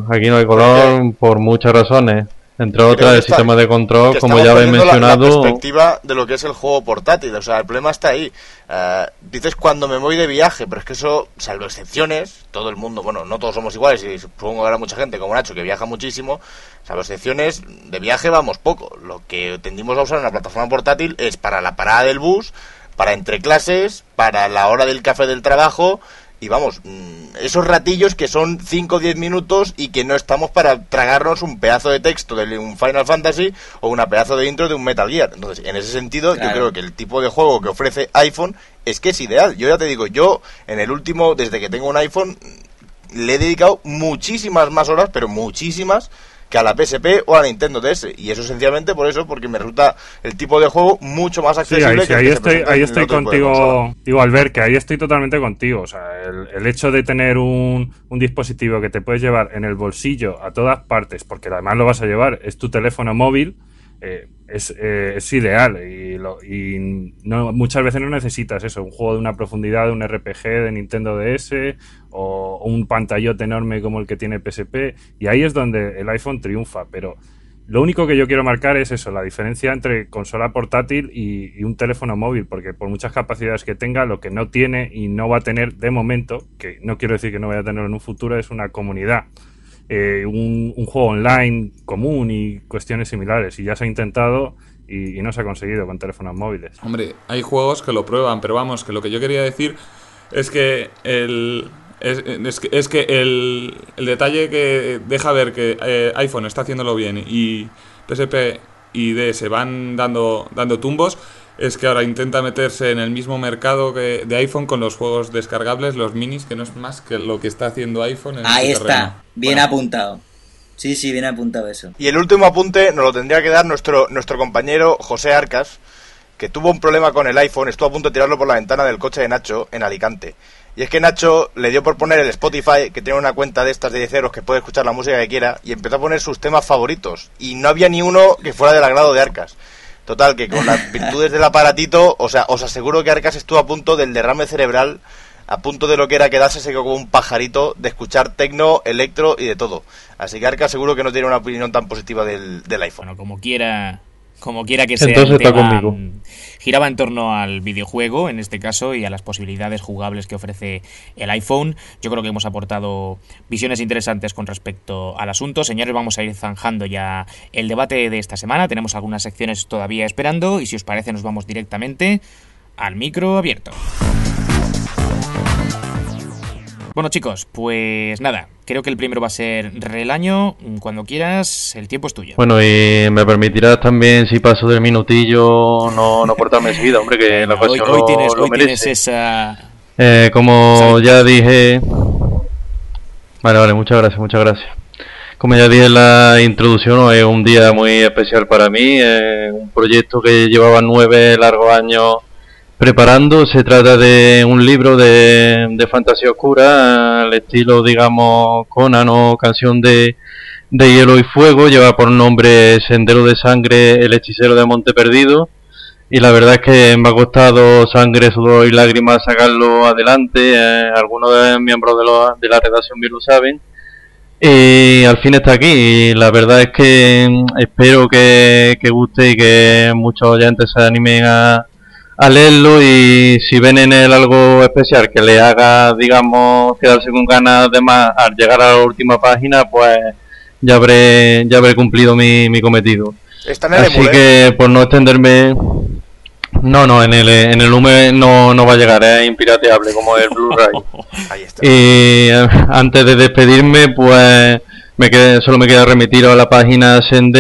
por muchas razones. Entre otras, el sistema de control, como ya habéis mencionado... La perspectiva de lo que es el juego portátil, o sea, el problema está ahí. Dices cuando me voy de viaje, pero es que eso, salvo excepciones, todo el mundo, bueno, no todos somos iguales, y supongo que habrá mucha gente como Nacho que viaja muchísimo, salvo excepciones, de viaje vamos poco. Lo que tendimos a usar en una plataforma portátil es para la parada del bus, para entre clases, para la hora del café del trabajo... Y vamos, esos ratillos que son 5 o 10 minutos y que no estamos para tragarnos un pedazo de texto de un Final Fantasy o una pedazo de intro de un Metal Gear. Entonces, en ese sentido, claro, yo creo que el tipo de juego que ofrece iPhone es que es ideal. Yo ya te digo, yo en el último, desde que tengo un iPhone, le he dedicado muchísimas más horas, pero muchísimas, que a la PSP o a la Nintendo DS, y eso esencialmente por eso, porque me resulta el tipo de juego mucho más accesible. Sí, ahí estoy contigo, digo, Albert, que ahí estoy totalmente contigo. O sea, el hecho de tener un dispositivo que te puedes llevar en el bolsillo a todas partes, porque además lo vas a llevar, es tu teléfono móvil, es ideal y no, muchas veces no necesitas eso, un juego de una profundidad de un RPG de Nintendo DS o un pantallote enorme como el que tiene PSP, y ahí es donde el iPhone triunfa. Pero lo único que yo quiero marcar es eso, la diferencia entre consola portátil y un teléfono móvil, porque por muchas capacidades que tenga, lo que no tiene y no va a tener de momento, que no quiero decir que no vaya a tenerlo en un futuro, es una comunidad. Un juego online común y cuestiones similares, y ya se ha intentado y no se ha conseguido con teléfonos móviles. Hombre, hay juegos que lo prueban, pero vamos, que lo que yo quería decir es que el detalle que deja ver que iPhone está haciéndolo bien y PSP y DS van dando tumbos, es que ahora intenta meterse en el mismo mercado que de iPhone con los juegos descargables, los minis, que no es más que lo que está haciendo iPhone en ahí este está, terreno. bien apuntado. Sí, bien apuntado eso. Y el último apunte nos lo tendría que dar nuestro compañero José Arcas, que tuvo un problema con el iPhone, estuvo a punto de tirarlo por la ventana del coche de Nacho en Alicante. Y es que Nacho le dio por poner el Spotify, que tiene una cuenta de estas de 10 euros que puede escuchar la música que quiera, y empezó a poner sus temas favoritos. Y no había ni uno que fuera del agrado de Arcas. Total, que con las virtudes del aparatito, o sea, os aseguro que Arcas estuvo a punto del derrame cerebral, a punto de lo que era quedarse seco como un pajarito, de escuchar tecno, electro y de todo. Así que Arcas seguro que no tiene una opinión tan positiva del iPhone. Bueno, como quiera que sea, entonces el está tema conmigo. giraba en torno al videojuego, en este caso, y a las posibilidades jugables que ofrece el iPhone. Yo creo que hemos aportado visiones interesantes con respecto al asunto. Señores, vamos a ir zanjando ya el debate de esta semana. Tenemos algunas secciones todavía esperando, y si os parece nos vamos directamente al micro abierto. Bueno, chicos, pues nada, creo que el primero va a ser Relaño. Cuando quieras, el tiempo es tuyo. Bueno, y me permitirás también, si paso del minutillo, no portarme enseguida, hombre, que la ocasión hoy lo merece. tienes esa... Como ya dije... Vale, muchas gracias. Como ya dije en la introducción, hoy es un día muy especial para mí, un proyecto que llevaba 9 largos años preparando. Se trata de un libro de fantasía oscura, al estilo, digamos, Conan o Canción de Hielo y Fuego. Lleva por nombre Sendero de Sangre, el hechicero de Monte Perdido, y la verdad es que me ha costado sangre, sudor y lágrimas sacarlo adelante. Algunos de los miembros de la redacción bien lo saben, y al fin está aquí. Y la verdad es que espero que guste y que muchos oyentes se animen a leerlo, y si ven en él algo especial que le haga, digamos, quedarse con ganas de más al llegar a la última página, pues ya habré cumplido mi cometido. Está en el Así emule. que, por no extenderme, no, en el UME no va a llegar, es impirateable como el Blu-ray. Ahí está. Y antes de despedirme, pues solo me queda remitir a la página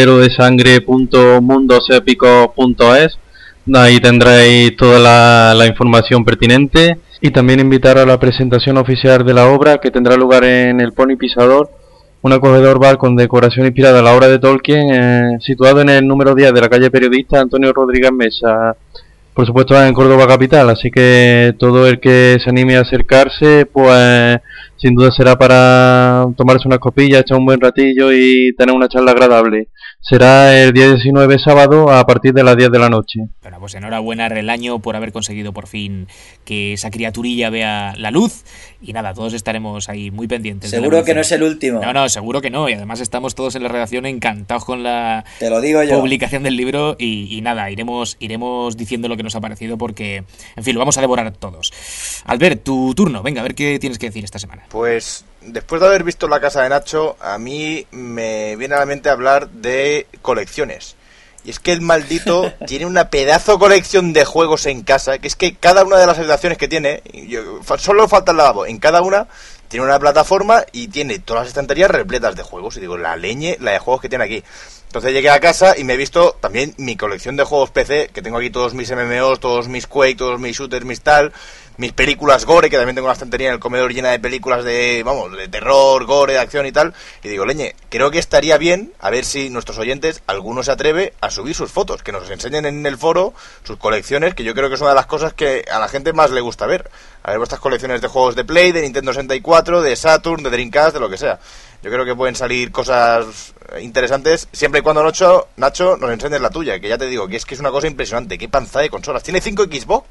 senderodesangre.mundosépicos.es. Ahí tendréis toda la información pertinente, y también invitar a la presentación oficial de la obra, que tendrá lugar en el Pony Pisador, un acogedor bar con decoración inspirada en la obra de Tolkien, situado en el número 10 de la calle Periodista Antonio Rodríguez Mesa, por supuesto en Córdoba capital. Así que todo el que se anime a acercarse, pues sin duda será para tomarse unas copillas, echar un buen ratillo y tener una charla agradable. Será el día 19, sábado, a partir de las 10 de la noche. Bueno, pues enhorabuena, Relaño, por haber conseguido por fin que esa criaturilla vea la luz. Y nada, todos estaremos ahí muy pendientes. Seguro que no es el último. No, seguro que no. Y además estamos todos en la redacción encantados con la Te lo digo yo. publicación del libro. Y nada, iremos diciendo lo que nos ha parecido, porque, en fin, lo vamos a devorar todos. Albert, tu turno. Venga, a ver qué tienes que decir esta semana. Pues después de haber visto La Casa de Nacho, a mí me viene a la mente hablar de colecciones. Y es que el maldito tiene una pedazo colección de juegos en casa, que es que cada una de las habitaciones que tiene, solo falta el lavabo, en cada una tiene una plataforma y tiene todas las estanterías repletas de juegos. Y digo, la de juegos que tiene aquí. Entonces llegué a casa y me he visto también mi colección de juegos PC, que tengo aquí todos mis MMOs, todos mis Quake, todos mis shooters, mis tal. mis películas gore, que también tengo una estantería en el comedor llena de películas de terror, gore, de acción y tal, y digo, leñe, creo que estaría bien a ver si nuestros oyentes, alguno se atreve a subir sus fotos, que nos enseñen en el foro sus colecciones, que yo creo que es una de las cosas que a la gente más le gusta ver. A ver vuestras colecciones de juegos de Play, de Nintendo 64, de Saturn, de Dreamcast, de lo que sea. Yo creo que pueden salir cosas interesantes siempre y cuando Nacho nos enseñes la tuya, que ya te digo que es una cosa impresionante. Qué panza de consolas. ¿Tiene 5 Xbox?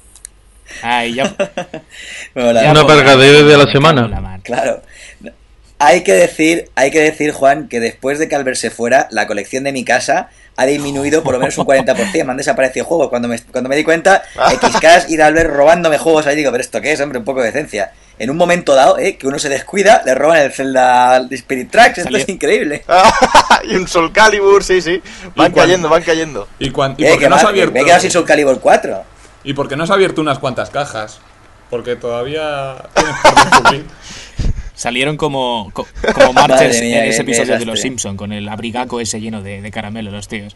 Ay, ya. Una pergadera de la semana. Claro. Hay que decir, Juan, que después de que Albert se fuera, la colección de mi casa ha disminuido por lo menos un 40%. Me han desaparecido juegos. Cuando me di cuenta, XCash y Albert robándome juegos. Ahí digo, ¿pero esto qué es, hombre? Un poco de decencia. En un momento dado, que uno se descuida, le roban el Zelda Spirit Tracks. Esto es increíble. Y un Soul Calibur, sí. Van cayendo. ¿Y por qué no has abierto? Me he quedado sin Soul Calibur 4. ¿Y por qué no has abierto unas cuantas cajas? Porque todavía tienes por descubrir. Salieron como marches en ese episodio de Los Simpson con el abrigaco ese lleno de caramelo, los tíos.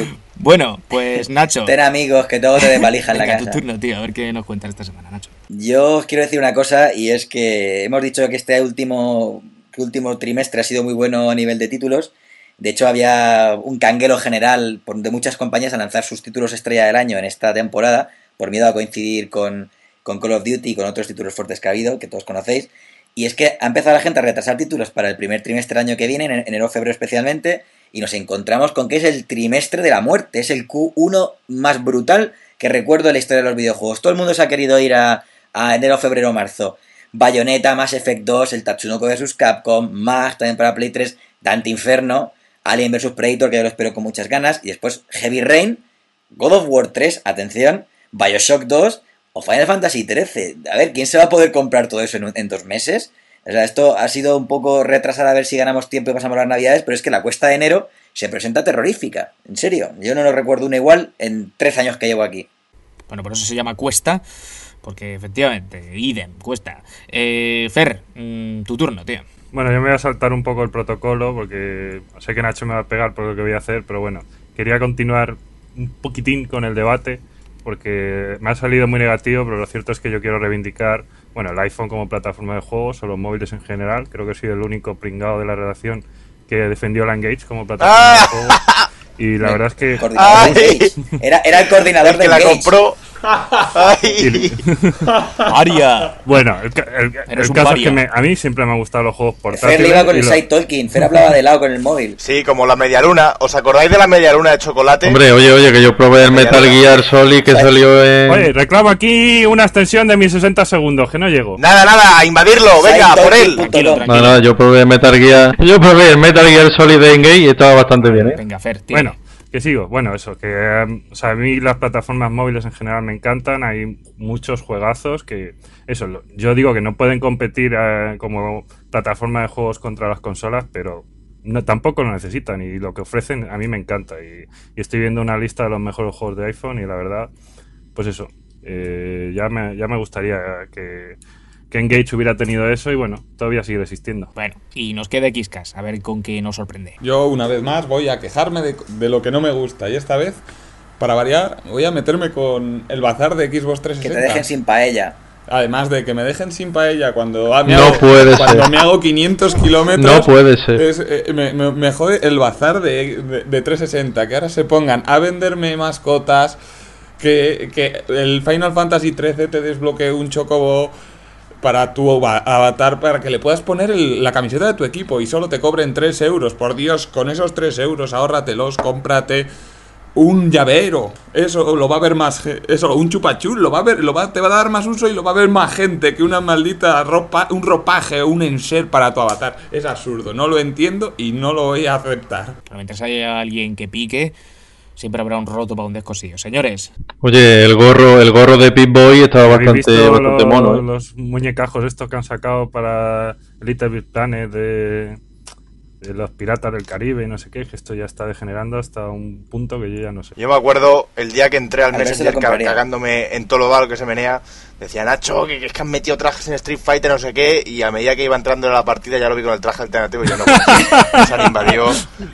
Bueno, pues Nacho. Ten amigos, que todo te desvalija en la casa. Tu turno, tío, a ver qué nos cuentas esta semana, Nacho. Yo os quiero decir una cosa, y es que hemos dicho que este último trimestre ha sido muy bueno a nivel de títulos. De hecho, había un canguelo general de muchas compañías a lanzar sus títulos estrella del año en esta temporada, por miedo a coincidir con Call of Duty y con otros títulos fuertes que ha habido, que todos conocéis. Y es que ha empezado la gente a retrasar títulos para el primer trimestre del año que viene, en enero-febrero especialmente, y nos encontramos con que es el trimestre de la muerte, es el Q1 más brutal que recuerdo en la historia de los videojuegos. Todo el mundo se ha querido ir a enero, febrero, marzo. Bayonetta, Mass Effect 2, el Tatsunoko vs Capcom, MAG, también para Play 3, Dante Inferno, Alien vs Predator, que yo lo espero con muchas ganas, y después Heavy Rain, God of War 3, atención, Bioshock 2 o Final Fantasy 13. A ver, ¿quién se va a poder comprar todo eso en 2 meses? O sea, esto ha sido un poco retrasado a ver si ganamos tiempo y pasamos las navidades, pero es que la cuesta de enero se presenta terrorífica. En serio, yo no lo recuerdo una igual en 13 años que llevo aquí. Bueno, por eso se llama cuesta, porque efectivamente, idem, cuesta. Fer, tu turno, tío. Bueno, yo me voy a saltar un poco el protocolo, porque sé que Nacho me va a pegar por lo que voy a hacer, pero bueno, quería continuar un poquitín con el debate, porque me ha salido muy negativo, pero lo cierto es que yo quiero reivindicar, bueno, el iPhone como plataforma de juegos o los móviles en general. Creo que he sido el único pringado de la redacción que defendió la Engage como plataforma de juegos. Y la verdad es que... Era el coordinador de Engage. El que la compró. Aria. Bueno, el caso es que a mí siempre me han gustado los juegos portátiles. Fer iba con el side talking, Fer hablaba de lado con el móvil. Sí, como la medialuna. ¿Os acordáis de la medialuna de chocolate? Hombre, oye, que yo probé el Metal Gear Solid que salió en... Oye, reclamo aquí una extensión de mis 60 segundos, que no llego. Nada, a invadirlo, venga, por él. Tranquilo. No, yo probé el Metal Gear Solid de Engage y estaba bastante bien, ¿eh? Venga, Fer, tío. Bueno, que sigo. Bueno, eso, que o sea, a mí las plataformas móviles en general me encantan. Hay muchos juegazos que, eso, yo digo que no pueden competir como plataforma de juegos contra las consolas, pero no, tampoco lo necesitan, y lo que ofrecen a mí me encanta. Y estoy viendo una lista de los mejores juegos de iPhone y la verdad, pues eso, ya me gustaría que Engage hubiera tenido eso, y bueno, todavía sigue existiendo. Bueno, y nos queda XCash, a ver con qué nos sorprende. Yo una vez más voy a quejarme de lo que no me gusta, y esta vez, para variar, voy a meterme con el bazar de Xbox 360. Que te dejen sin paella. Además de que me dejen sin paella cuando me hago 500 kilómetros. No puede ser. Me jode el bazar de 360, que ahora se pongan a venderme mascotas, que el Final Fantasy 13 te desbloquee un chocobo para tu avatar, para que le puedas poner la camiseta de tu equipo y solo te cobren 3 euros. Por Dios, con esos 3 euros ahórratelos, cómprate un llavero. Eso lo va a ver más, eso, un chupachul, te va a dar más uso y lo va a ver más gente que una maldita un ropaje o un enser para tu avatar. Es absurdo, no lo entiendo y no lo voy a aceptar. Pero mientras haya alguien que pique, siempre habrá un roto para un descosillo. Señores. Oye, el gorro de Pip-Boy estaba bastante mono, ¿eh? Los muñecajos estos que han sacado para Little Big Planet de los piratas del Caribe y no sé qué, que esto ya está degenerando hasta un punto que yo ya no sé. Yo me acuerdo el día que entré al Messenger cagándome en todo lo malo que se menea, decía Nacho, que es que han metido trajes en Street Fighter, no sé qué, y a medida que iba entrando en la partida ya lo vi con el traje alternativo y yo no, se han invadido.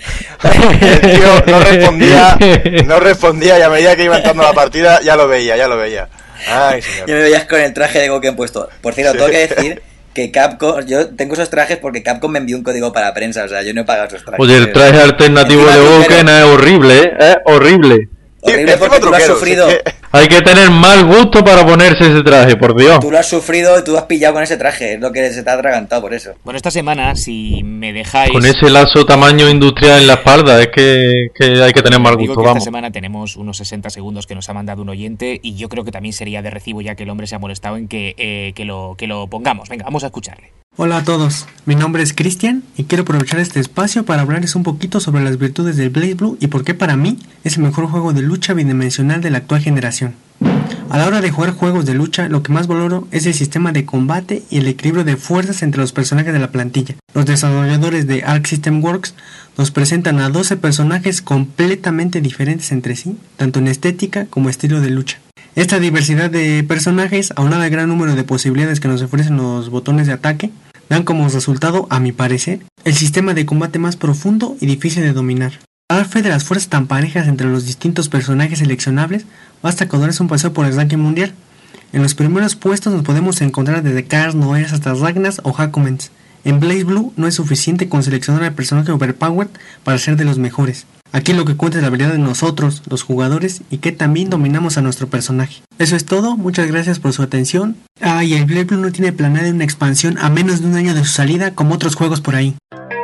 El tío no respondía, y a medida que iba entrando en la partida ya lo veía. Ay, señor. Yo me veías con el traje de Goku puesto. Por cierto, tengo que decir que Capcom, yo tengo esos trajes porque Capcom me envió un código para prensa, o sea, yo no he pagado esos trajes. Oye, el traje alternativo de Goku es horrible, es horrible. Horrible porque tú lo has sufrido. Hay que tener mal gusto para ponerse ese traje, por Dios. Tú lo has sufrido y tú has pillado con ese traje, es lo que se te ha atragantado por eso. Bueno, esta semana, si me dejáis... Con ese lazo tamaño industrial en la espalda, es que hay que tener mal gusto, vamos. Esta semana tenemos unos 60 segundos que nos ha mandado un oyente y yo creo que también sería de recibo, ya que el hombre se ha molestado en que lo pongamos. Venga, vamos a escucharle. Hola a todos, mi nombre es Cristian y quiero aprovechar este espacio para hablarles un poquito sobre las virtudes del BlazBlue y por qué para mí es el mejor juego de lucha bidimensional de la actual generación. A la hora de jugar juegos de lucha, lo que más valoro es el sistema de combate y el equilibrio de fuerzas entre los personajes de la plantilla. Los desarrolladores de Arc System Works nos presentan a 12 personajes completamente diferentes entre sí, tanto en estética como estilo de lucha. Esta diversidad de personajes, aunado al gran número de posibilidades que nos ofrecen los botones de ataque, dan como resultado, a mi parecer, el sistema de combate más profundo y difícil de dominar. Para dar fe de las fuerzas tan parejas entre los distintos personajes seleccionables, basta con darles un paseo por el ranking mundial. En los primeros puestos nos podemos encontrar desde Cars, Noers hasta Ragnas o Hakumens. En BlazBlue no es suficiente con seleccionar al personaje overpowered para ser de los mejores. Aquí lo que cuenta es la habilidad de nosotros, los jugadores, y que también dominamos a nuestro personaje. Eso es todo, muchas gracias por su atención. Y el BlazBlue no tiene planeada una expansión a menos de un año de su salida como otros juegos por ahí.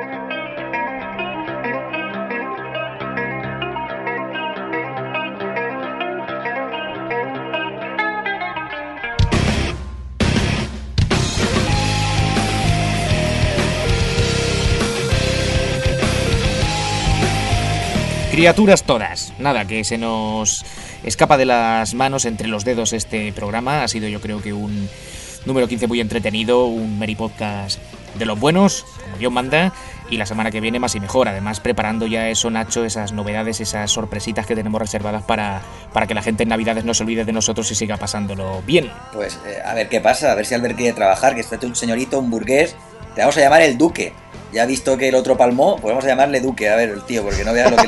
Criaturas todas. Nada, que se nos escapa de las manos entre los dedos este programa. Ha sido, yo creo que un número 15 muy entretenido, un Meri Podcast de los buenos, como Dios manda, y la semana que viene más y mejor. Además, preparando ya eso, Nacho, esas novedades, esas sorpresitas que tenemos reservadas para que la gente en Navidades no se olvide de nosotros y siga pasándolo bien. Pues a ver qué pasa, a ver si Albert quiere trabajar, que está un señorito, un burgués. Te vamos a llamar el Duque. Ya visto que el otro palmó, pues vamos a llamarle Duque, a ver, el tío, porque no veas lo que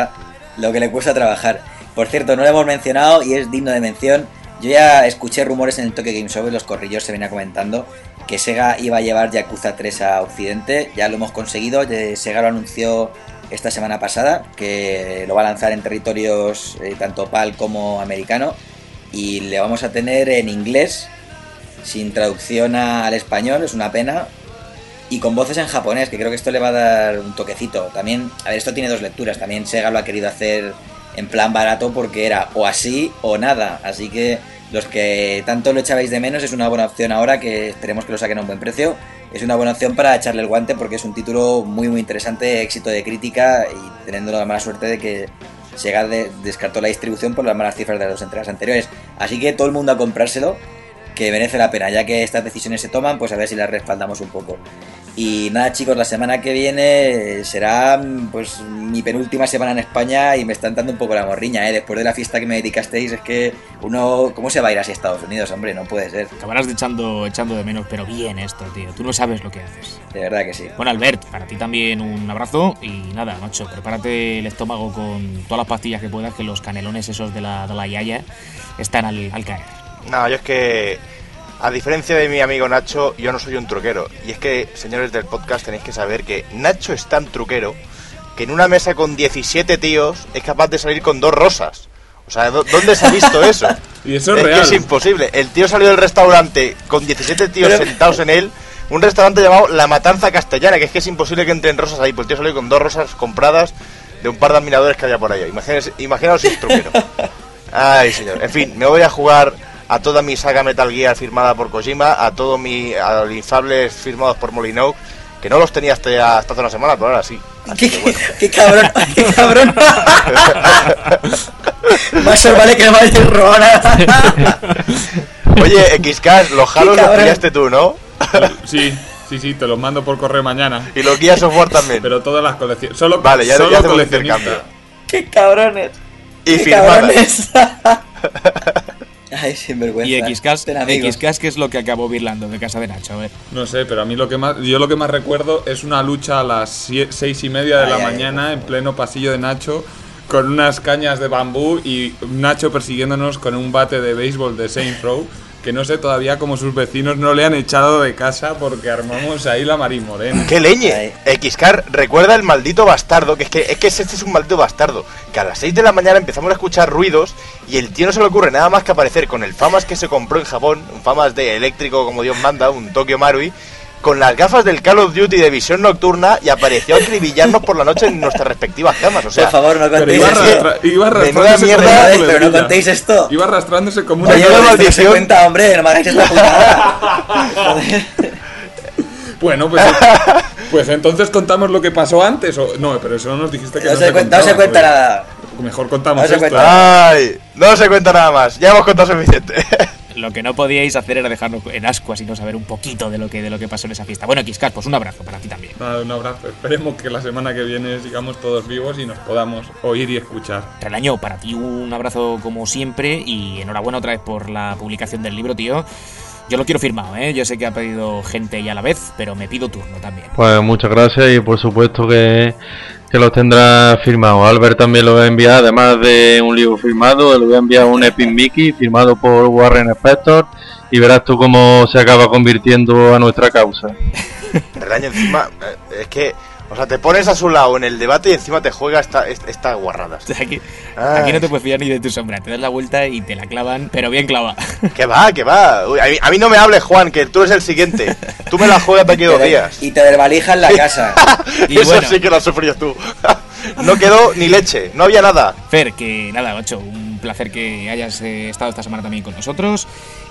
le cuesta trabajar. Por cierto, no lo hemos mencionado y es digno de mención. Yo ya escuché rumores en el Tokyo Game Show, en los corrillos se venía comentando que Sega iba a llevar Yakuza 3 a Occidente. Ya lo hemos conseguido, Sega lo anunció esta semana pasada, que lo va a lanzar en territorios tanto PAL como americano, y le vamos a tener en inglés, sin traducción al español, es una pena. Y con voces en japonés, que creo que esto le va a dar un toquecito. También, a ver, esto tiene dos lecturas. También Sega lo ha querido hacer en plan barato porque era o así o nada. Así que los que tanto lo echabais de menos, es una buena opción ahora, que esperemos que lo saquen a un buen precio. Es una buena opción para echarle el guante porque es un título muy muy interesante, éxito de crítica, y teniendo la mala suerte de que Sega descartó la distribución por las malas cifras de las dos entregas anteriores. Así que todo el mundo a comprárselo, que merece la pena. Ya que estas decisiones se toman, pues a ver si las respaldamos un poco. Y nada, chicos, la semana que viene será pues mi penúltima semana en España y me está entrando un poco la morriña, ¿eh? Después de la fiesta que me dedicasteis, es que uno... ¿Cómo se va a ir así a Estados Unidos, hombre? No puede ser. Acabarás echando de menos, pero bien esto, tío. Tú no sabes lo que haces. De verdad que sí. Bueno, Albert, para ti también un abrazo y nada, macho, prepárate el estómago con todas las pastillas que puedas, que los canelones esos de la yaya están al caer. No, yo es que... A diferencia de mi amigo Nacho, yo no soy un truquero. Y es que, señores del podcast, tenéis que saber que Nacho es tan truquero que en una mesa con 17 tíos es capaz de salir con 2 rosas. O sea, ¿dónde se ha visto eso? Y eso es real. Que es imposible. El tío salió del restaurante con 17 tíos sentados en él. Un restaurante llamado La Matanza Castellana, que es imposible que entren rosas ahí. Pues el tío salió con 2 rosas compradas de un par de admiradores que había por ahí. Imaginaos si es truquero. Ay, señor. En fin, me voy a jugar a toda mi saga Metal Gear firmada por Kojima, a los infables firmados por Molyneux, que no los tenía hasta hace una semana, pero ahora sí. ¡Qué cabrón! ¡Qué cabrón! Más vale que no me vaya a decir Rona. Oye, XK, los Halos los pillaste tú, ¿no? Sí, te los mando por correo mañana. Y los Gears of War también. Pero todas las colecciones. Vale, ya hacemos el intercambio. ¡Qué cabrones! Y firmadas. Ay, sinvergüenza. Y XCast, ¿qué es lo que acabó virlando de casa de Nacho? A ver. No sé, pero a mí lo que más recuerdo es una lucha a las 6:30 de la mañana en pleno pasillo de Nacho con unas cañas de bambú y Nacho persiguiéndonos con un bate de béisbol de Saints Row, que no sé todavía cómo sus vecinos no le han echado de casa porque armamos ahí la Marimorena. ¡Qué leñe! Xcar, recuerda el maldito bastardo, que este es un maldito bastardo, que a las 6 de la mañana empezamos a escuchar ruidos y el tío no se le ocurre nada más que aparecer con el Famas que se compró en Japón, un Famas de eléctrico como Dios manda, un Tokyo Marui, con las gafas del Call of Duty de visión nocturna y apareció a acribillarnos por la noche en nuestras respectivas camas. O sea, por favor, no contéis esto. Iba arrastrándose mierda, pero no contéis esto. Iba arrastrándose como una... Oye, no se cuenta, hombre, no me hagáis esta putada. Bueno, pues entonces contamos lo que pasó antes. O no, pero eso no nos dijiste que no se cuenta nada. Mejor contamos esto. Ay, no se cuenta nada más. Ya hemos contado suficiente. Lo que no podíais hacer era dejarnos en ascuas y no saber un poquito de lo que pasó en esa fiesta. Bueno, Xcar, pues un abrazo para ti también. Un abrazo. Esperemos que la semana que viene sigamos todos vivos y nos podamos oír y escuchar. Relaño, para ti un abrazo como siempre y enhorabuena otra vez por la publicación del libro, tío. Yo lo quiero firmado, ¿eh? Yo sé que ha pedido gente y a la vez, pero me pido turno también. Pues muchas gracias y por supuesto que los tendrá firmados. Albert también lo va a enviar, además de un libro firmado, le voy a enviar un Epic Mickey firmado por Warren Spector y verás tú cómo se acaba convirtiendo a nuestra causa. Relaño, encima, es que, o sea, te pones a su lado en el debate y encima te juega esta guarradas. Aquí no te puedes fiar ni de tu sombra, te das la vuelta y te la clavan, pero bien clavada. Que va. Uy, a mí no me hables, Juan, que tú eres el siguiente. Tú me la juegas de aquí 2 días. Y te desvalijas la casa. Y eso bueno, sí que lo has sufrido tú. No quedó ni leche, no había nada. Fer, que nada, macho, un placer que hayas estado esta semana también con nosotros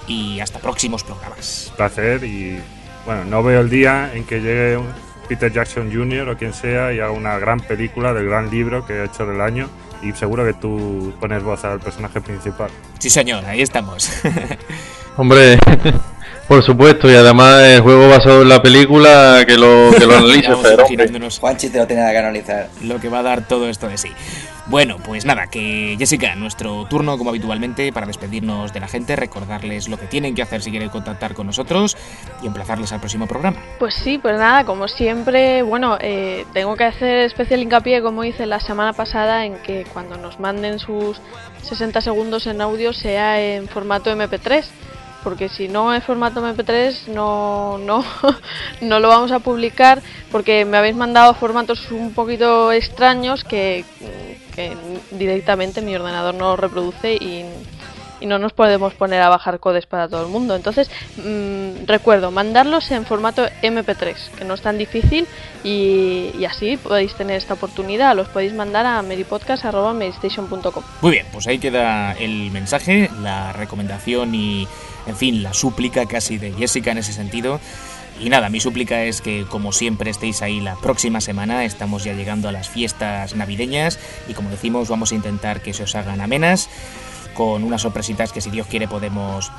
y hasta próximos programas. Placer y, bueno, no veo el día en que llegue Peter Jackson Jr. o quien sea y haga una gran película del gran libro que ha hecho del año y seguro que tú pones voz al personaje principal. Sí, señor, ahí estamos. Hombre, por supuesto, y además el juego basado en la película que lo analice, pero Juanchi te lo tiene que analizar. Lo que va a dar todo esto de sí. Bueno, pues nada, que Jessica, nuestro turno como habitualmente para despedirnos de la gente, recordarles lo que tienen que hacer si quieren contactar con nosotros y emplazarles al próximo programa. Pues sí, pues nada, como siempre, bueno, tengo que hacer especial hincapié, como hice la semana pasada, en que cuando nos manden sus 60 segundos en audio sea en formato MP3. Porque si no es formato MP3 no lo vamos a publicar, porque me habéis mandado formatos un poquito extraños que directamente mi ordenador no reproduce y no nos podemos poner a bajar codes para todo el mundo. Entonces recuerdo mandarlos en formato MP3, que no es tan difícil, y así podéis tener esta oportunidad. Los podéis mandar a meripodcast@meristation.com. Muy bien, pues ahí queda el mensaje, la recomendación y, en fin, la súplica casi de Jessica en ese sentido. Y nada, mi súplica es que, como siempre, estéis ahí la próxima semana. Estamos ya llegando a las fiestas navideñas y, como decimos, vamos a intentar que se os hagan amenas, con unas sorpresitas que, si Dios quiere, podremos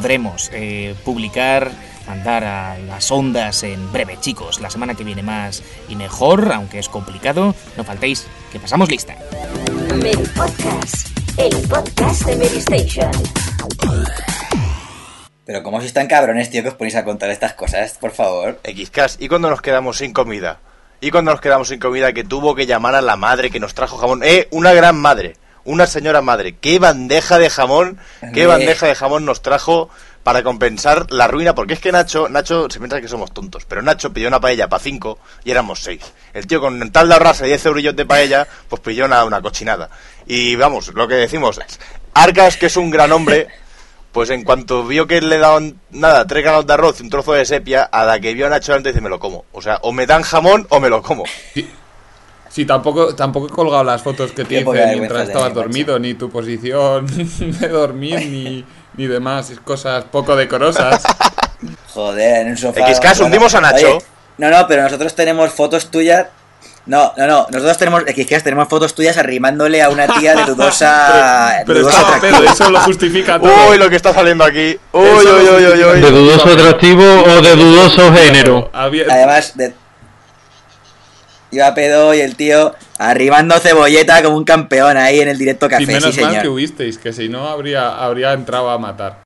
publicar, mandar a las ondas en breve. Chicos, la semana que viene más y mejor, aunque es complicado. No faltéis, que pasamos lista. Meri Podcast, el podcast de Meri Station. Pero como si están cabrones, tío, que os ponéis a contar estas cosas, por favor. Xcast, ¿y cuando nos quedamos sin comida? Que tuvo que llamar a la madre que nos trajo jamón. Una gran madre, una señora madre. ¿Qué bandeja de jamón nos trajo para compensar la ruina? Porque es que Nacho se piensa que somos tontos, pero Nacho pidió una paella para 5 y éramos 6. El tío, con tal de ahorrarse 10 eurillos de paella, pues pidió una cochinada. Y vamos, lo que decimos, Arcas, que es un gran hombre, pues en cuanto vio que le daban 3 granos de arroz y un trozo de sepia, a la que vio a Nacho antes dice, me lo como. O sea, o me dan jamón o me lo como. Sí, tampoco he colgado las fotos que te hice mientras estabas dormido, ni tu posición de dormir, ni demás cosas poco decorosas. Joder, en un sofá. Xcast, hundimos a Nacho. Oye, no, pero nosotros tenemos fotos tuyas. No, nosotros tenemos fotos tuyas arrimándole a una tía de dudosa. Pero eso lo justifica todo. Uy, lo que está saliendo aquí. Uy. ¿De dudoso atractivo o de dudoso género? Además, iba a pedo y el tío arrimando cebolleta como un campeón ahí en el directo café. Y menos sí, señor. mal que huisteis, que si no habría entrado a matar.